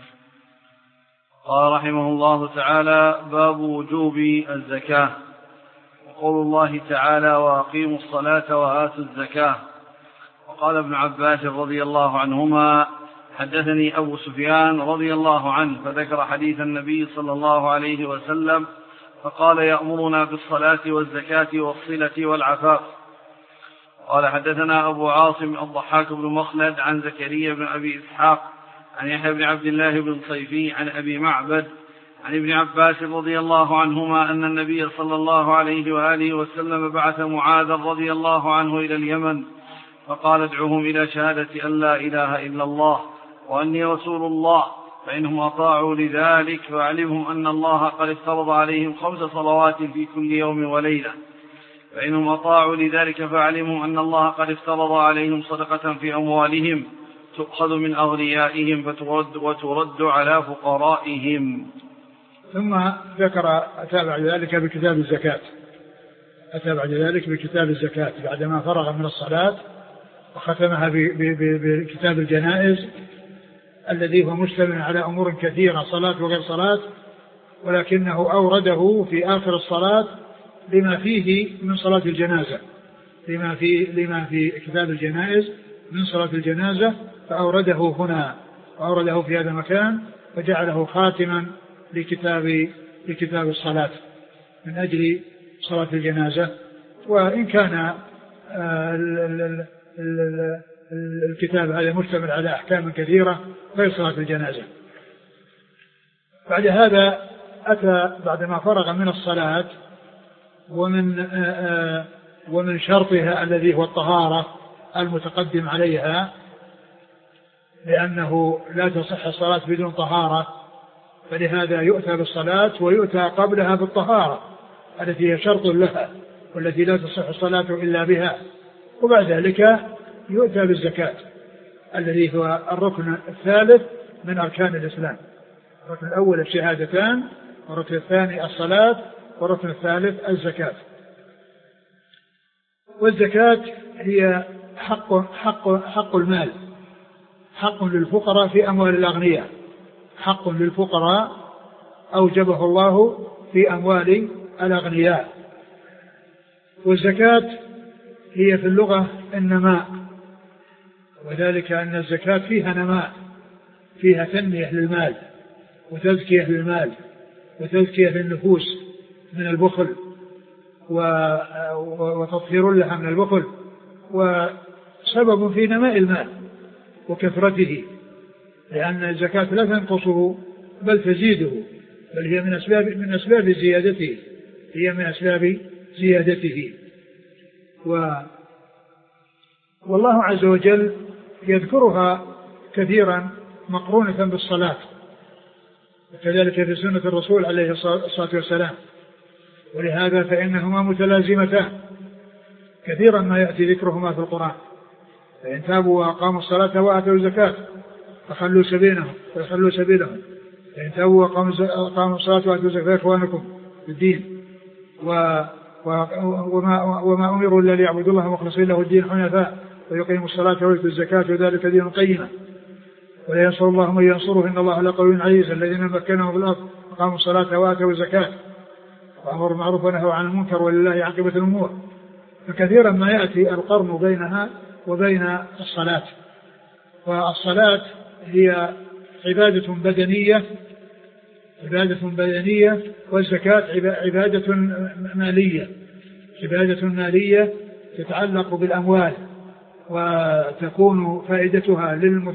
قال رحمه الله تعالى: باب وجوب الزكاة. وقول الله تعالى: وأقيموا الصلاة وآتوا الزكاة. وقال ابن عباس رضي الله عنهما: حدثني أبو سفيان رضي الله عنه فذكر حديث النبي صلى الله عليه وسلم فقال: يأمرنا بالصلاة والزكاة والصلة والعفاف. قال حدثنا أبو عاصم الضحاك بن مخلد عن زكريا بن أبي إسحاق عن يحيى بن عبد الله بن صيفي عن أبي معبد عن ابن عباس رضي الله عنهما أن النبي صلى الله عليه وآله وسلم بعث معاذ رضي الله عنه إلى اليمن فقال: ادعوهم إلى شهادة أن لا إله إلا الله وأني رسول الله، فإنهم أطاعوا لذلك فأعلمهم أن الله قد افترض عليهم خمس صلوات في كل يوم وليلة، فإنهم أطاعوا لذلك فأعلمهم أن الله قد افترض عليهم صدقة في أموالهم تؤخذ من أغنيائهم فترد وترد على فقرائهم. ثم ذكر أتى بعد ذلك بكتاب الزكاة أتى بعد ذلك بكتاب الزكاة بعدما فرغ من الصلاة وختمها بكتاب الجنائز الذي هو مشتمل على أمور كثيرة صلاة وغير صلاة، ولكنه أورده في آخر الصلاة لما فيه من صلاة الجنازة لما في لما في كتاب الجنائز من صلاة الجنازة، فأورده هنا وأورده في هذا المكان وجعله خاتما لكتاب لكتاب الصلاة من أجل صلاة الجنازة. وإن كان الكتاب هذا مشتمل على أحكام كثيرة غير صلاة الجنازة. بعد هذا أتى بعدما فرغ من الصلاة ومن ومن شرطها الذي هو الطهارة المتقدم عليها، لأنه لا تصح الصلاة بدون طهارة، فلهذا يؤتى بالصلاة ويؤتى قبلها بالطهارة التي هي شرط لها والتي لا تصح الصلاة إلا بها. وبعد ذلك يؤتى بالزكاة الذي هو الركن الثالث من أركان الإسلام. الركن الأول الشهادتان، والركن الثاني الصلاة، والركن الثالث الزكاة. والزكاة هي حق حق حق المال، حق للفقراء في أموال الأغنياء، حق للفقراء أوجبه الله في أموال الأغنياء. والزكاة هي في اللغة النماء، وذلك أن الزكاة فيها نماء، فيها تنمية للمال وتزكية للمال وتزكية للنفوس من البخل وتطهير لها من البخل، وسبب في نماء المال وكثرته، لأن الزكاة لا تنقصه بل تزيده، بل هي من أسباب من أسباب زيادته هي من أسباب زيادته. و والله عز وجل يذكرها كثيرا مقرونة بالصلاة، وكذلك في سنة الرسول عليه الصلاة والسلام، ولهذا فإنهما متلازمتان كثيرا ما يأتي ذكرهما في القرآن. فإن تابوا وأقاموا الصلاة وآتوا الزكاة فخلوا سبيلهم فخلوا سبيلهم فإن تابوا وأقاموا الصلاة وآتوا الزكاة فإخوانكم في الدين، و وما, وما أمروا إلا ليعبدوا الله مخلصين له الدين حنفاء ويقيموا الصلاة ويؤتوا الزكاة وذلك دين قيما ولا ينصر الله من ينصره إن الله لقوي عزيز الذين مكنهم في الأرض أقاموا الصلاة وآتوا الزكاة وأمروا بالمعروف ونهوا عن المنكر ولله عاقبة الأمور. فكثيرا ما يأتي القرن بينها وبين الصلاة، والصلاة هي عبادة بدنية عبادة بدنية والزكاة عبادة مالية عبادة مالية تتعلق بالأموال، وتكون فائدتها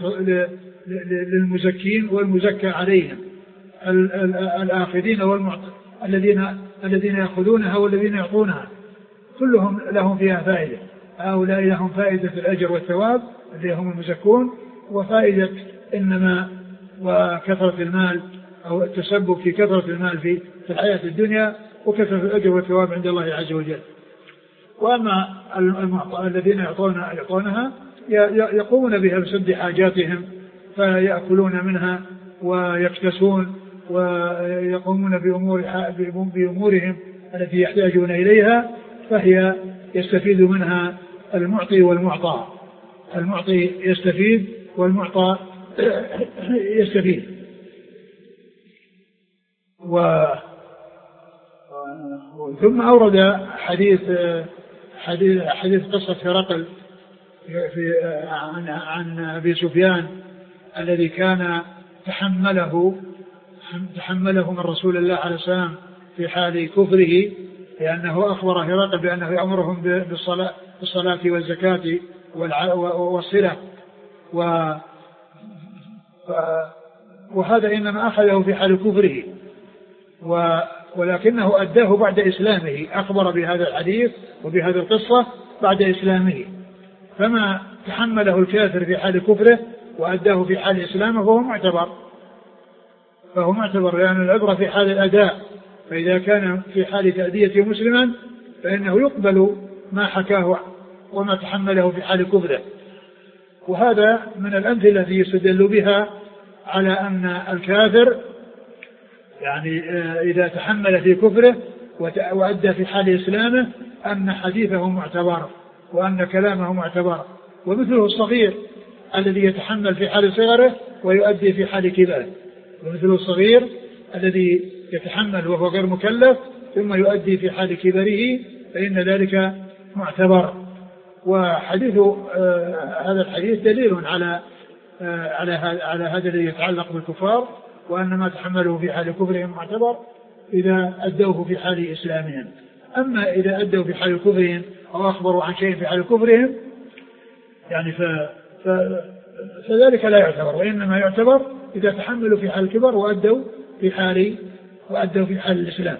للمزكين والمزكى عليهم الآخذين والذين الذين يأخذونها والذين يعطونها، كلهم لهم فيها فائدة. هؤلاء لهم فائدة الأجر والثواب الذين هم المزكون، وفائدة النماء وكثرة المال أو التسبب في كثرة المال في الحياة الدنيا وكثرة الأجر والثواب عند الله عز وجل. وأما الذين يعطونها يقومون بها بسد حاجاتهم فيأكلون منها ويكتسون ويقومون بأمور بأمورهم التي يحتاجون إليها، فهي يستفيد منها المعطي والمعطى المعطي يستفيد والمعطى يستفيد. و ثم أورد حديث حديث, حديث قصة هرقل في عن, عن أبي سفيان الذي كان تحمله تحمله من رسول الله عليه السلام في حال كفره، لأنه أخبر هرقل بأنه يأمرهم بالصلاة, بالصلاة والزكاة والصلة، وهذا إنما أخذه في حال كفره، ولكنه أداه بعد إسلامه، أخبر بهذا الحديث وبهذه القصة بعد إسلامه، فما تحمله الكافر في حال كفره وأداه في حال إسلامه فهو معتبر فهو معتبر لأن العبرة في حال الأداء، فإذا كان في حال تأدية مسلما فإنه يقبل ما حكاه وما تحمله في حال كفره. وهذا من الأمثلة التي يستدل بها على أن الكافر يعني إذا تحمل في كفره وأدى في حال إسلامه أن حديثه معتبر وأن كلامه معتبر، ومثله الصغير الذي يتحمل في حال صغره ويؤدي في حال كبره، ومثله الصغير الذي يتحمل وهو غير مكلف ثم يؤدي في حال كبره فإن ذلك معتبر. وحديث آه هذا الحديث دليل على آه على على هذا الذي يتعلق بالكفار، وأن ما تحمله في حال كفرهم معتبر إذا أدوه في حال إسلامهم. أما إذا أدوا في حال كفرهم أو أخبروا عن شيء في حال كفرهم يعني ف... ف... فذلك لا يعتبر، وإنما يعتبر إذا تحملوا في حال الكبر وأدوا في حال وأدوا في حال الإسلام.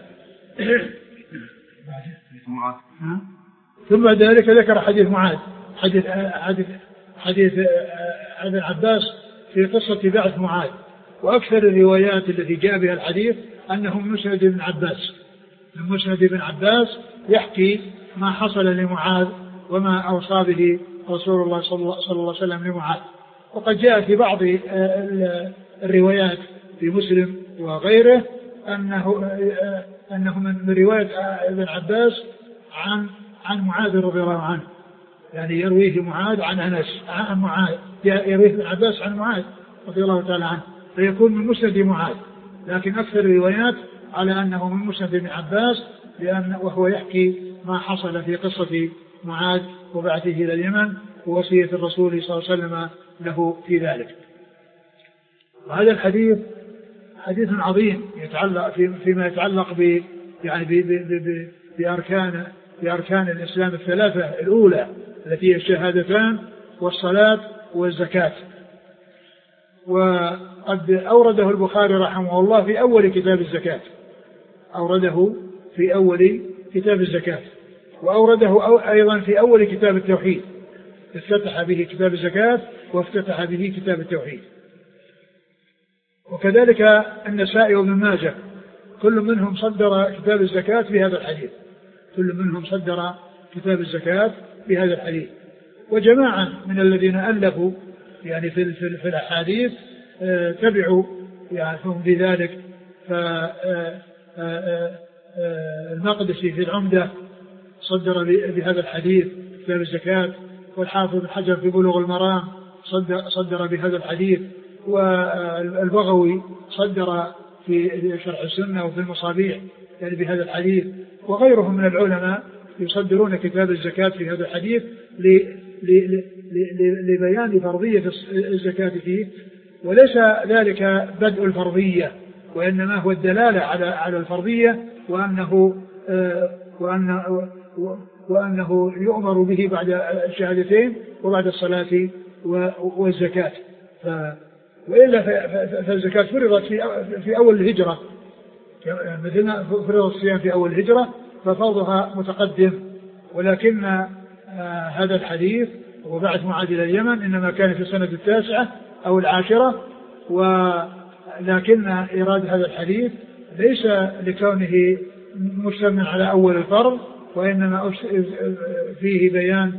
ثم بعد ذلك ذكر حديث معاذ حديث حديث حديث ابن عباس في قصة بعث معاذ، وأكثر الروايات التي جاء بها الحديث أنه من مسند ابن عباس من مسند ابن عباس يحكي ما حصل لمعاذ وما أوصى به رسول الله صلى الله عليه وسلم لمعاذ. وقد جاء في بعض الروايات في مسلم وغيره أنه أنه من رواية ابن عباس عن عن معاذ رضي الله عنه، يعني يرويه معاذ عن أنس عن معاذ يرويه ابن عباس عن معاذ رضي الله تعالى عنه، فيكون من مسند معاذ. لكن أكثر الروايات على أنه من مسند ابن عباس، لأن وهو يحكي ما حصل في قصة معاذ وبعثه إلى اليمن ووصية الرسول صلى الله عليه وسلم له في ذلك. وهذا الحديث حديث عظيم يتعلق في فيما يتعلق ب يعني ب ب بأركان بأركان الإسلام الثلاثة الأولى التي هي الشهادتان والصلاة والزكاة. وقد أورده البخاري رحمه الله في أول كتاب الزكاة، أورده في أول كتاب الزكاة، وأورده أيضا في أول كتاب التوحيد، افتتح به كتاب الزكاة وافتتح به كتاب التوحيد. وكذلك النسائي وابن ماجه كل منهم صدر كتاب الزكاة بهذا الحديث، كل منهم صدر كتاب الزكاة بهذا الحديث. وجماعة من الذين ألفوا يعني في, في, في الأحاديث آه تبعوا يعني هم بذلك. فالمقدسي في العمدة صدر بهذا الحديث كتاب الزكاة، والحافظ بن حجر في بلوغ المرام صدر, صدر بهذا الحديث، والبغوي صدر في شرح السنة وفي المصابيح يعني بهذا الحديث، وغيرهم من العلماء يصدرون كتاب الزكاة في هذا الحديث لبيان فرضية الزكاة فيه، وليس ذلك بدء الفرضية، وإنما هو الدلالة على على الفرضية، وأنه وأنه وأنه يؤمر به بعد الشهادتين وبعد الصلاة والزكاة. وإلا فالزكاة فرضت في في أول الهجرة، مثلنا فرض الصيام في أول الهجرة ففرضها متقدم، ولكن هذا الحديث وبعث معاذ إلى اليمن إنما كان في السنة التاسعة أو العاشرة. ولكن إيراد هذا الحديث ليس لكونه مشتمل على أول الفرض، وإنما فيه بيان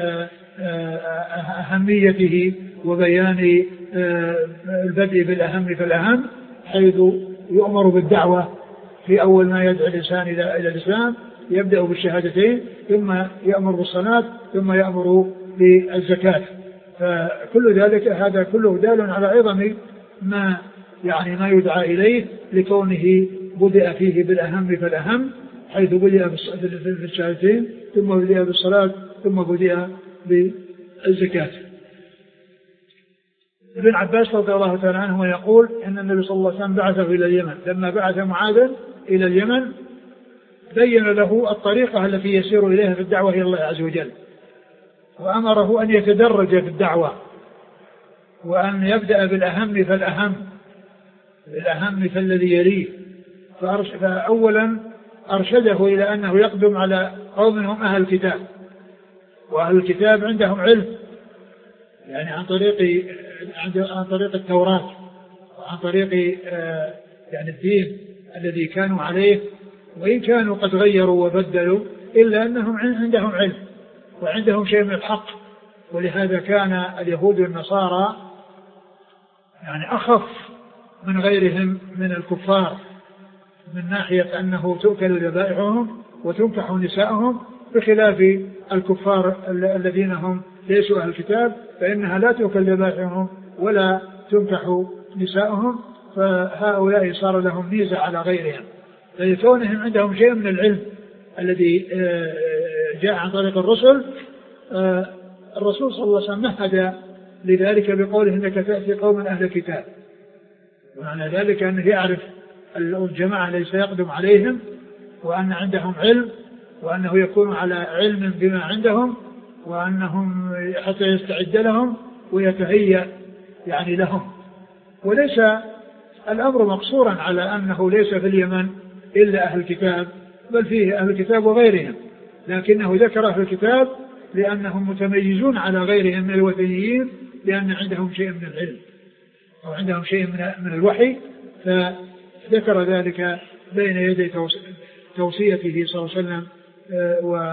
أهميته وبيان البدء بالأهم فالأهم، حيث يؤمر بالدعوة في أول ما يدعو الإنسان إلى الإسلام، يبدأ بالشهادتين ثم يأمر بالصلاة ثم يأمر بالزكاة. فكل ذلك هذا كله دال على عظم ما يعني ما يدعى إليه، لكونه بدأ فيه بالأهم فالأهم، حيث بدأ بالشهادتين ثم بدأ بالصلاة ثم بدأ بالزكاة. ابن عباس رضي الله تعالى عنه يقول إن النبي صلى الله عليه وسلم بعثه إلى اليمن، لما بعث معاذا إلى اليمن بين له الطريقة التي يسير إليها في الدعوة إلى الله عز وجل، وأمره أن يتدرج في الدعوة، وأن يبدأ بالأهم فالأهم، بالأهم فالذي يليه. فأولا أرشده إلى أنه يقدم على قوم هم أهل الكتاب، وأهل الكتاب عندهم علم يعني عن طريق عن طريق التوراة وعن طريق يعني الدين الذي كانوا عليه، وإن كانوا قد غيروا وبدلوا إلا أنهم عندهم علم وعندهم شيء من الحق. ولهذا كان اليهود والنصارى يعني أخف من غيرهم من الكفار من ناحية أنه تؤكل ذبائحهم وتنكح نساءهم، بخلاف الكفار الذين هم ليسوا أهل الكتاب، فإنها لا تؤكل ذبائحهم ولا تنكح نساءهم، فهؤلاء صار لهم ميزة على غيرهم، فلكونهم عندهم شيء من العلم الذي جاء عن طريق الرسل. الرسول صلى الله عليه وسلم مهد لذلك بقوله إنك تأتي قوم أهل الكتاب، ومعنى ذلك أنه يعرف الجماعة الذي سيقدم عليهم وأن عندهم علم، وأنه يكون على علم بما عندهم، وأنهم حتى يستعد لهم ويتهيأ يعني لهم. وليس الأمر مقصورا على أنه ليس في اليمن إلا أهل الكتاب، بل فيه أهل الكتاب وغيرهم، لكنه ذكر أهل الكتاب لأنهم متميزون على غيرهم من الوثنيين، لأن عندهم شيء من العلم أو عندهم شيء من الوحي، فذكر ذلك بين يدي توصيته صلى الله عليه وسلم و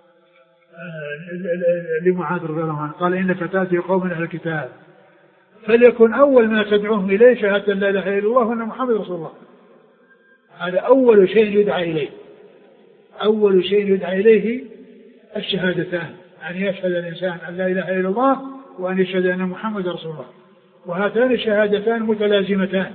لمعاذ رضي الله عنه، قال إنك تأتي قوم أهل الكتاب فليكن أول ما تدعوهم إليه شهادة لا إله إلا الله وأن محمد رسول الله. هذا أول شيء يدعى إليه، أول شيء يدعى إليه الشهادتان، أن يشهد الإنسان أن لا إله إلا الله وأن يشهد أن محمد رسول الله. وهاتان الشهادتان متلازمتان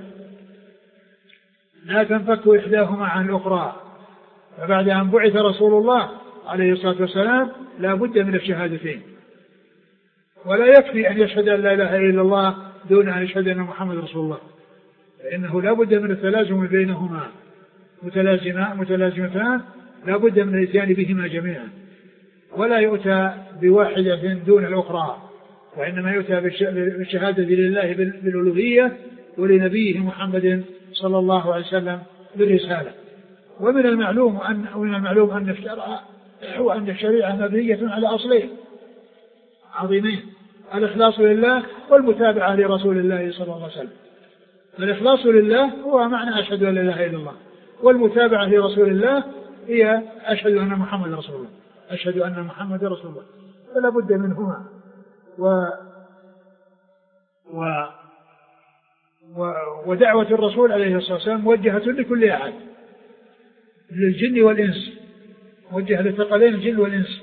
لا تنفك إحداهما عن الأخرى. فبعد أن بعث رسول الله عليه الصلاة والسلام لا بد من الشهادتين، ولا يكفي أن يشهد أن لا إله إلا الله دون أن يشهد أن محمد رسول الله، فإنه لا بد من التلازم بينهما متلازمان متلازمتان لا بد من الاتيان بهما جميعا، ولا يؤتى بواحدة دون الأخرى، وإنما يؤتى بالشهادة لله بالألوهية ولنبيه محمد صلى الله عليه وسلم بالرسالة. ومن المعلوم أن ومن المعلوم أن الشرع هو أن الشريعة مبنية على أصلين عظيمين: الإخلاص لله والمتابعة لرسول الله صلى الله عليه وسلم. الإخلاص لله هو معنى أشهد أن لا إله إلا الله، والمتابعة لرسول الله هي أشهد أن محمد رسول الله، أشهد أن محمد رسول الله، فلا بد منهما. و و ودعوة الرسول عليه الصلاة والسلام موجهة لكل أحد، للجن والإنس، موجهة للثقلين الجن والإنس،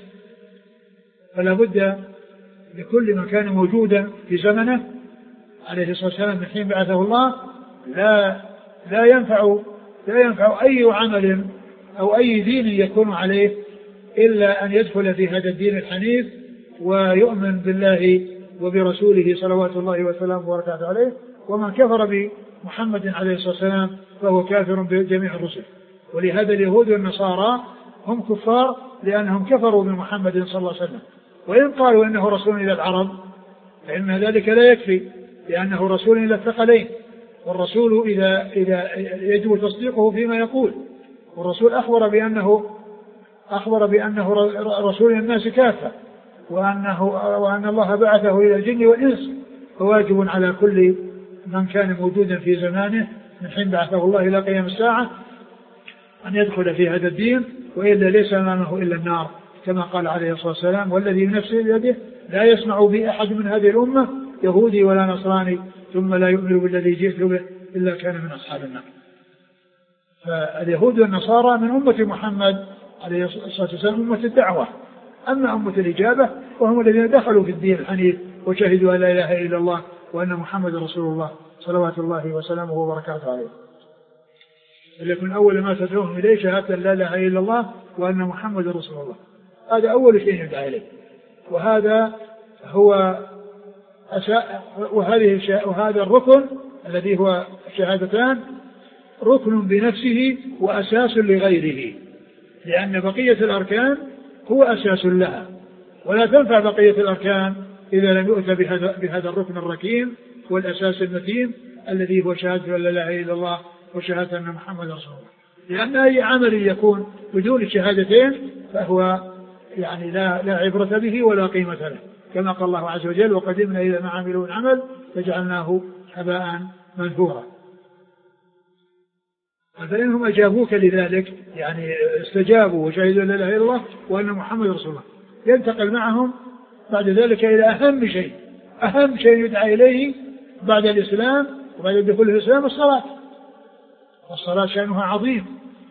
فلا بد لكل من كان موجودا في زمنه عليه الصلاة والسلام من حين بعثه الله لا لا ينفع لا ينفع أي عمل أو أي دين يكون عليه إلا أن يدخل في هذا الدين الحنيف ويؤمن بالله وبرسوله صلوات الله وسلامه وبركاته عليه. ومن كفر بمحمد عليه الصلاة والسلام فهو كافر بجميع الرسل. ولهذا اليهود والنصارى هم كفار لأنهم كفروا بمحمد صلى الله عليه وسلم، وإن قالوا إنه رسول إلى العرب فإن ذلك لا يكفي، لأنه رسول إلى الثقلين، والرسول إذا إذا يجب تصديقه فيما يقول، والرسول أخبر بأنه أخبر بأنه رسول الناس كافة، وأنه وأن الله بعثه إلى الجن والإنس، فواجب على كل من كان موجودا في زمانه من حين بعثه الله إلى قيام الساعة أن يدخل في هذا الدين، وإلا ليس أمامه إلا النار، كما قال عليه الصلاة والسلام: والذي بنفسه بيده لا يسمع بي أحد من هذه الأمة يهودي ولا نصراني ثم لا يؤمن بالذي جئت به إلا كان من أصحاب النار. فاليهود والنصارى من أمة محمد عليه الصلاة والسلام أمة الدعوة، أما أمة الإجابة وهم الذين دخلوا في الدين الحنيف وشهدوا أن لا إله إلا الله وأن محمد رسول الله صلوات الله وسلامه وبركاته عليه. لكن أول ما تدعوهم إليه شهادة لا إله إلا الله وأن محمد رسول الله، هذا أول شيء يدعى إليه، وهذا هو أساء وهذه وهذا الركن الذي هو الشهادتان ركن بنفسه وأساس لغيره، لأن بقية الأركان هو أساس لها، ولا تنفع بقية الأركان إذا لم يؤتى بهذا, بهذا الركن الركين والأساس المتين الذي هو شهادة لا إله إلا الله وشهادة أن محمد رسول الله. لأن أي عمل يكون بدون الشهادتين فهو يعني لا, لا عبرة به ولا قيمة له، كما قال الله عز وجل: وقدمنا إلى ما عملوا من عمل فجعلناه هباء منثورا. فإنهم أجابوك لذلك، يعني استجابوا وشهدوا لا إله إلا الله وأن محمد رسول الله، ينتقل معهم بعد ذلك إلى أهم شيء أهم شيء يدعى إليه بعد الإسلام وبعد دخول الإسلام: الصلاة. والصلاة شأنها عظيم،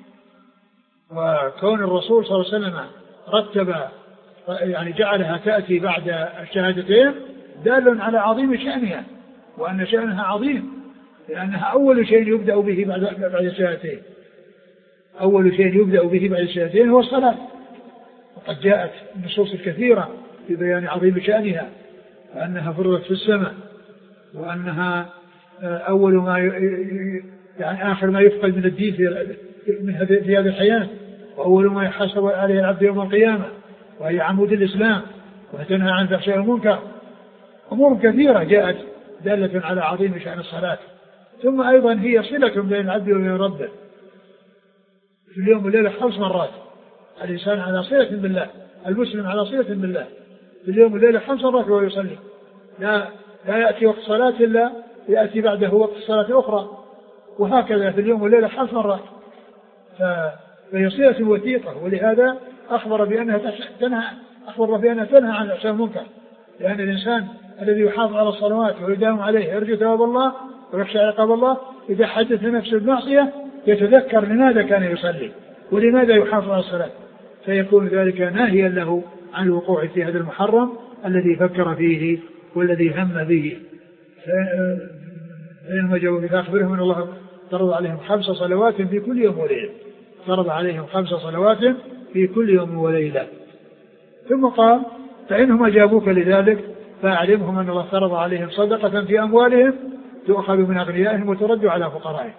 وكون الرسول صلى الله عليه وسلم رتب يعني جعلها تأتي بعد الشهادتين دال على عظيم شأنها، وأن شأنها عظيم، لأنها أول شيء يبدأ به بعد بعد الشهادتين أول شيء يبدأ به بعد الشهادتين هو الصلاة. وقد جاءت النصوص الكثيرة في بيان عظيم شأنها، وأنها فرضت في السماء، وأنها أول ما يعني آخر ما يفقد من الدين في من في هذه الحياة، وأول ما يحاسب عليه العبد يوم القيامة، وهي عمود الإسلام، وتنهى عن الفحشاء والمنكر. أمور كثيرة جاءت دالة على عظيم شأن الصلاة. ثم أيضا هي صلة بين العبد وبين ربه في اليوم والليلة خمس مرات. الإنسان على صلة بالله، المسلم على صلة بالله في اليوم والليلة خمس مرات وهو يصلي، لا لا يأتي وقت صلاة إلا يأتي بعده وقت الصلاة أخرى، وهكذا في اليوم والليلة خمس مرات. فهي صلة وثيقة، ولهذا أخبر بأنها تنهى أخبر بأنها تنهى عن الفحشاء والمنكر، لأن الإنسان الذي يحافظ على الصلوات ويداوم عليه يرجو ثواب الله ويخشى عقاب الله، إذا حدث نفسه بالمعصية يتذكر لماذا كان يصلي ولماذا يحافظ على الصلاة، فيكون ذلك ناهيا له عن الوقوع في هذا المحرم الذي فكر فيه والذي هم به. فإنما جاءوا فأخبرهم أن الله فرض عليهم خمس صلوات في كل يوم وليلة فرض عليهم خمس صلوات في كل يوم وليلة. ثم قال فإنهم أجابوك لذلك فأعلمهم أن الله فرض عليهم صدقة في أموالهم تؤخذ من أغنيائهم وترد على فقرائهم.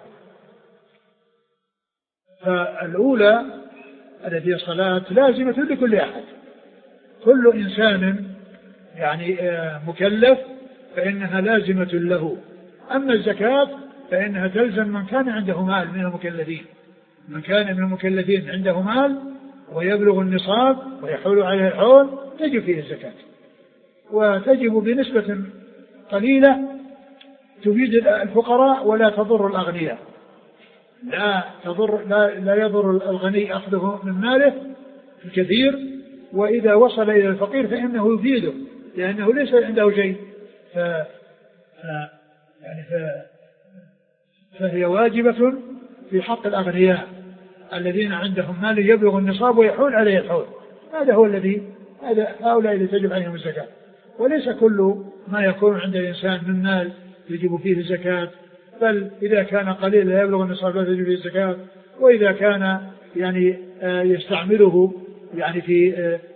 فالأولى التي الصلاة لازمة لكل أحد، كل إنسان يعني مكلف فإنها لازمة له. أما الزكاة فإنها تلزم من كان عنده مال من المكلفين، من كان من المكلفين عنده مال ويبلغ النصاب ويحول عليه الحول تجب فيه الزكاة، وتجب بنسبة قليلة تفيد الفقراء ولا تضر الأغنياء. لا تضر لا, لا يضر الغني أخذه من ماله الكثير، وإذا وصل إلى الفقير فإنه يفيده لأنه ليس عنده شيء. ف... ف... يعني ف... فهي واجبة في حق الأغنياء الذين عندهم مال يبلغ النصاب ويحول عليه الحول. هذا هو الذي هذا هؤلاء الذي تجب عليهم الزكاة، وليس كل ما يكون عند الإنسان من مال يجب فيه الزكاة، بل إذا كان قليل لا يبلغ النصاب لا تجب فيه الزكاة، وإذا كان يعني يستعمله يعني في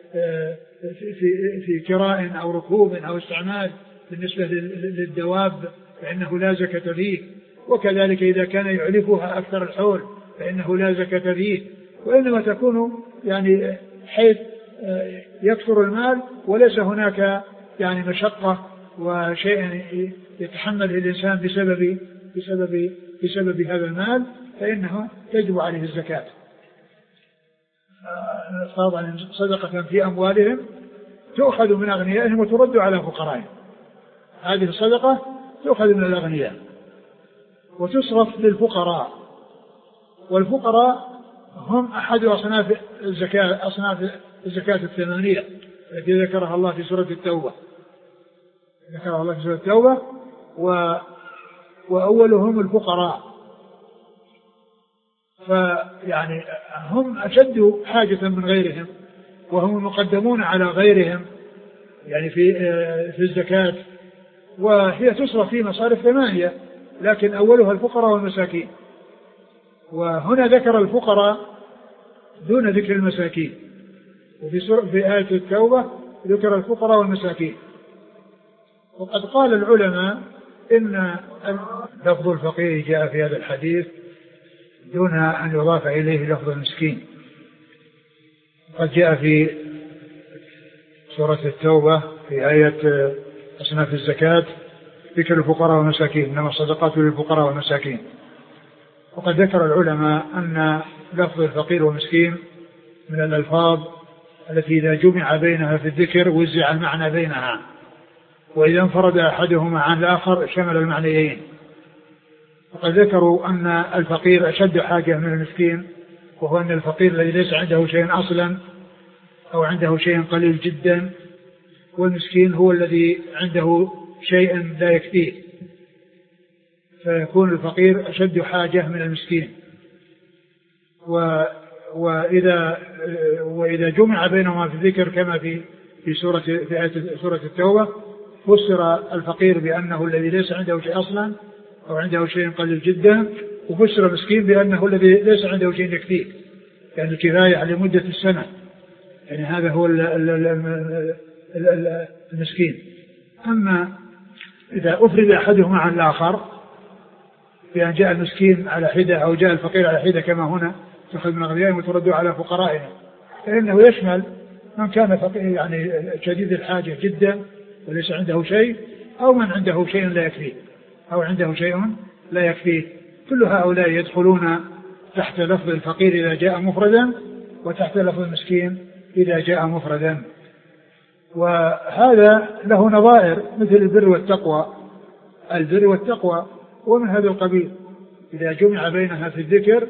في في كراء أو ركوب أو استعمال بالنسبة للدواب فإنه لا زكاة فيه، وكذلك إذا كان يعلفها أكثر الحول فإنه لا زكاة فيه، وإنما تكون يعني حيث يكثر المال وليس هناك يعني مشقة وشيء يتحمله الإنسان بسبب بسبب بسبب هذا المال فإنه تجب عليه الزكاة. فرض صدقة في أموالهم تؤخذ من أغنيائهم وترد على فقرائهم. هذه الصدقة تؤخذ من الأغنياء وتصرف للفقراء، والفقراء هم أحد أصناف الزكاة أصناف الزكاة الثمانية التي ذكرها الله في سورة التوبة ذكرها الله في سورة التوبة و وأولهم الفقراء، فيعني هم أشد حاجة من غيرهم وهم مقدمون على غيرهم يعني في في الزكاة، وهي تصرف في مصارف ثمانية لكن أولها الفقراء والمساكين. وهنا ذكر الفقراء دون ذكر المساكين، وفي في آية التوبة ذكر الفقراء والمساكين. وقد قال العلماء إن لفظ الفقير جاء في هذا الحديث دون أن يضاف إليه لفظ المسكين. قد جاء في سورة التوبة في آية أصناف الزكاة ذكر الفقراء والمساكين، إنما الصدقات للفقراء والمساكين. وقد ذكر العلماء أن لفظ الفقير والمسكين من الألفاظ التي إذا جمع بينها في الذكر وزع المعنى بينها، وإذا انفرد أحدهما عن الآخر شمل المعنيين. وقد ذكروا أن الفقير أشد حاجة من المسكين، وهو أن الفقير الذي ليس عنده شيء أصلا أو عنده شيء قليل جدا، والمسكين هو الذي عنده شيء لا يكفيه، فيكون الفقير أشد حاجة من المسكين. و وإذا وإذا جمع بينهما في الذكر كما في في سورة في آية سورة التوبة فسر الفقير بأنه الذي ليس عنده شيء أصلا أو عنده شيء قليل جدا، وفسر المسكين بأنه الذي ليس عنده شيء يكفيه يعني الكفاية لمدة السنة، يعني هذا هو المسكين. أما إذا أفرد أحدهما عن الآخر بأن جاء المسكين على حدة أو جاء الفقير على حدة كما هنا تأخذ من أغنيائهم وترد على فقرائهم، فإنه يشمل من كان فقير يعني شديد الحاجة جدا وليس عنده شيء، أو من عنده شيء لا يكفيه أو عنده شيء لا يكفيه. كل هؤلاء يدخلون تحت لفظ الفقير إذا جاء مفردا، وتحت لفظ المسكين إذا جاء مفردا. وهذا له نظائر مثل البر والتقوى. البر والتقوى هو من هذا القبيل، إذا جمع بينها في الذكر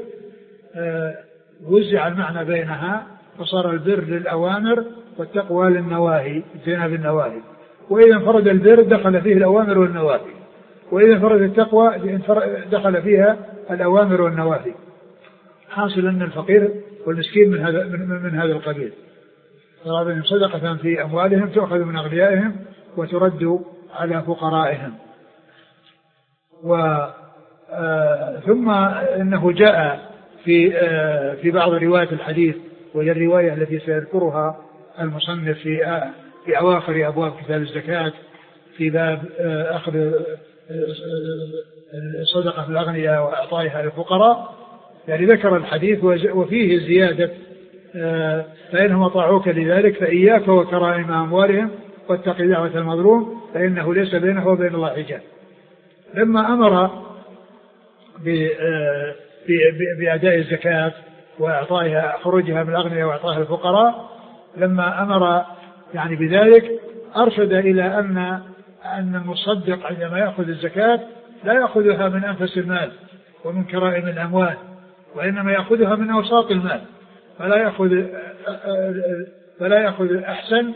وزع المعنى بينها فصار البر للأوامر والتقوى للنواهي اجتناب النواهي. وإذا انفرد البر دخل فيه الأوامر والنواهي، وإذا انفرد التقوى دخل فيها الأوامر والنواهي. حاصل أن الفقير والمسكين من هذا من, من هذا القبيل. فرابهم صدقة في أموالهم تؤخذ من أغنيائهم وترد على فقرائهم. و ثم إنه جاء في في بعض روايات الحديث وهي الرواية التي سيذكرها المصنف في في أواخر أبواب كتاب الزكاة في باب أخذ الصدقة في الأغنياء وإعطائها للفقراء. يعني ذكر الحديث وفيه زيادة فإنهم أطاعوك لذلك فإياك وكرائم أموالهم واتق دعوة المظلوم فإنه ليس بينه وبين الله حجاب. لما أمر بأداء الزكاة وإعطائها خروجها من الأغنياء وإعطائها للفقراء، لما أمر يعني بذلك أرشد إلى أن أن المصدق عندما يأخذ الزكاة لا يأخذها من أنفس المال ومن كرائم الأموال، وإنما يأخذها من أوساط المال، فلا يأخذ فلا يأخذ الأحسن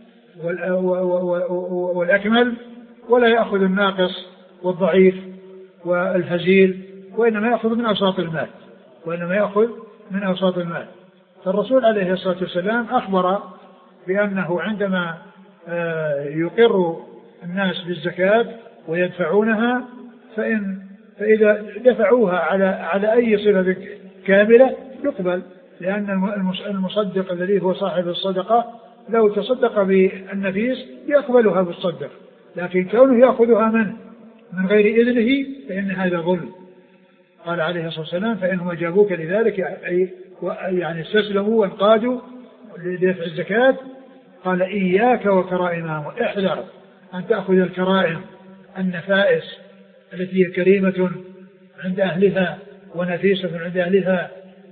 والأكمل، ولا يأخذ الناقص والضعيف والهزيل، وإنما يأخذ من أوساط المال وإنما يأخذ من أوساط المال. فالرسول عليه الصلاة والسلام أخبر بأنه عندما يقر الناس بالزكاة ويدفعونها فإن فإذا دفعوها على على أي صفة كاملة يقبل، لأن المصدق الذي هو صاحب الصدقة لو تصدق بالنفيس يقبلها بالصدق، لكن كونه يأخذها منه من غير إذنه فإن هذا ظلم. قال عليه الصلاة والسلام فإنهم أجابوك لذلك يعني استسلموا وانقادوا لدفع الزكاة. قال إياك وكرائم أموالهم، احذر أن تأخذ الكرائم النفائس التي هي كريمة عند أهلها ونفيسة عند أهلها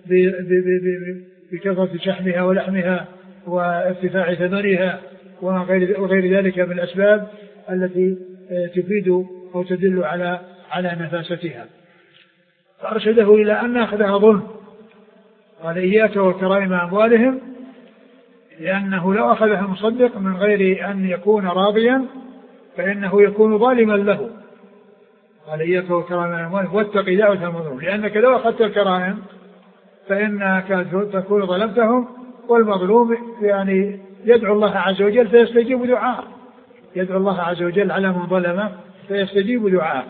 بكثرة شحمها ولحمها وارتفاع ثمنها وغير ذلك من الأسباب التي تفيد أو تدل على على نفاستها. فأرشده إلى أن أخذها ظلم. قال إياك وكرائم أموالهم، لأنه لو أخذها المصدق من غير أن يكون راضيا فإنه يكون ظالما له. قال إياك وكرائم أموالهم واتق دعوة المظلوم، لأنك لو أخذت الكرائم فإنك تكون ظلمتهم، والمظلوم يعني يدعو الله عز وجل فيستجيب دعاء، يدعو الله عز وجل على من ظلمه فيستجيب دعاء.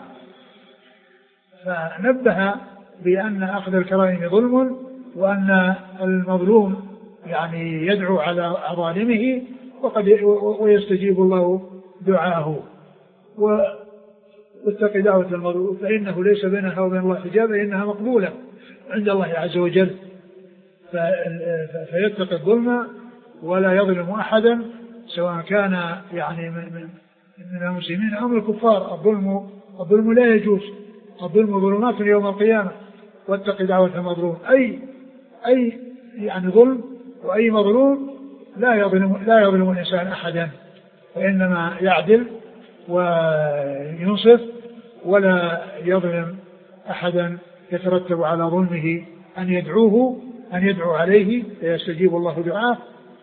فنبه بأن أخذ الكرائم ظلم، وأن المظلوم يعني يدعو على ظالمه وقد ويستجيب الله دعاءه. واتق دعوة المظلوم فإنه ليس بينها وبين الله حجاب، إنها مقبولة عند الله عز وجل. فيتقي الظلم ولا يظلم أحدا سواء كان يعني من من المسلمين أو من الكفار. الظلم الظلم لا يجوز، الظلم ظلمات يوم القيامة. واتق دعوة المظلوم أي أي يعني ظلم، وأي مظلوم لا يظلم لا يظلم الإنسان أحدا، وإنما يعدل وينصف ولا يظلم أحدا يترتب على ظلمه أن يدعوه أن يدعو عليه فيستجيب الله دعاه.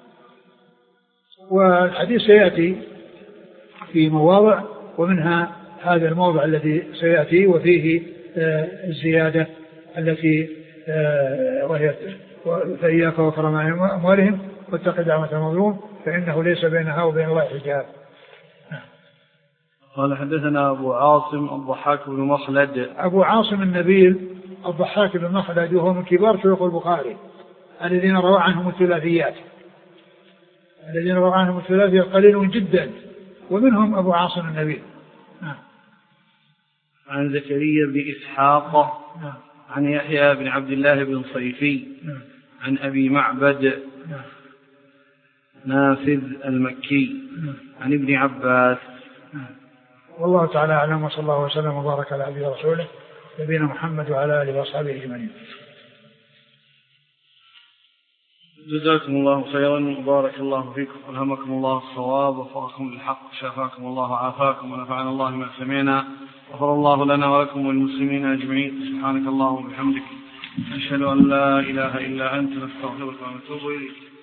والحديث سيأتي في مواضع، ومنها هذا الموضع الذي سيأتي وفيه الزيادة التي وهي فإياك وكرائم أموالهم واتق دعوة المظلوم فإنه ليس بينها وبين الله حجاب. قال حدثنا أبو عاصم الضحاك بن مخلد. أبو عاصم النبيل الضحاك بن مخلد وهو من كبار شيوخ البخاري الذين روى عنهم الثلاثيات الذين روى عنهم الثلاثيات قليل جدا، ومنهم أبو عاصم النبيل. نعم. عن زكريا بن إسحاق. نعم. عن يحيى بن عبد الله بن صيفي. نعم. عن أبي معبد. نعم. نافذ المكي. نعم. عن ابن عباس. نعم. والله تعالى أعلم، وصلى الله وسلم وبارك على عبده ورسوله نبينا محمد وعلى آله وأصحابه أجمعين. جزاكم الله خيرا وبارك الله فيكم، ألهمكم الله الصواب ووفقكم للحق، شافاكم الله وعافاكم، ونفعنا الله ما سمعنا، غفر الله لنا ولكم والمسلمين أجمعين. سبحانك اللهم وبحمدك، نشهد أن لا إله إلا أنت، نستغفرك ونتوب إليك.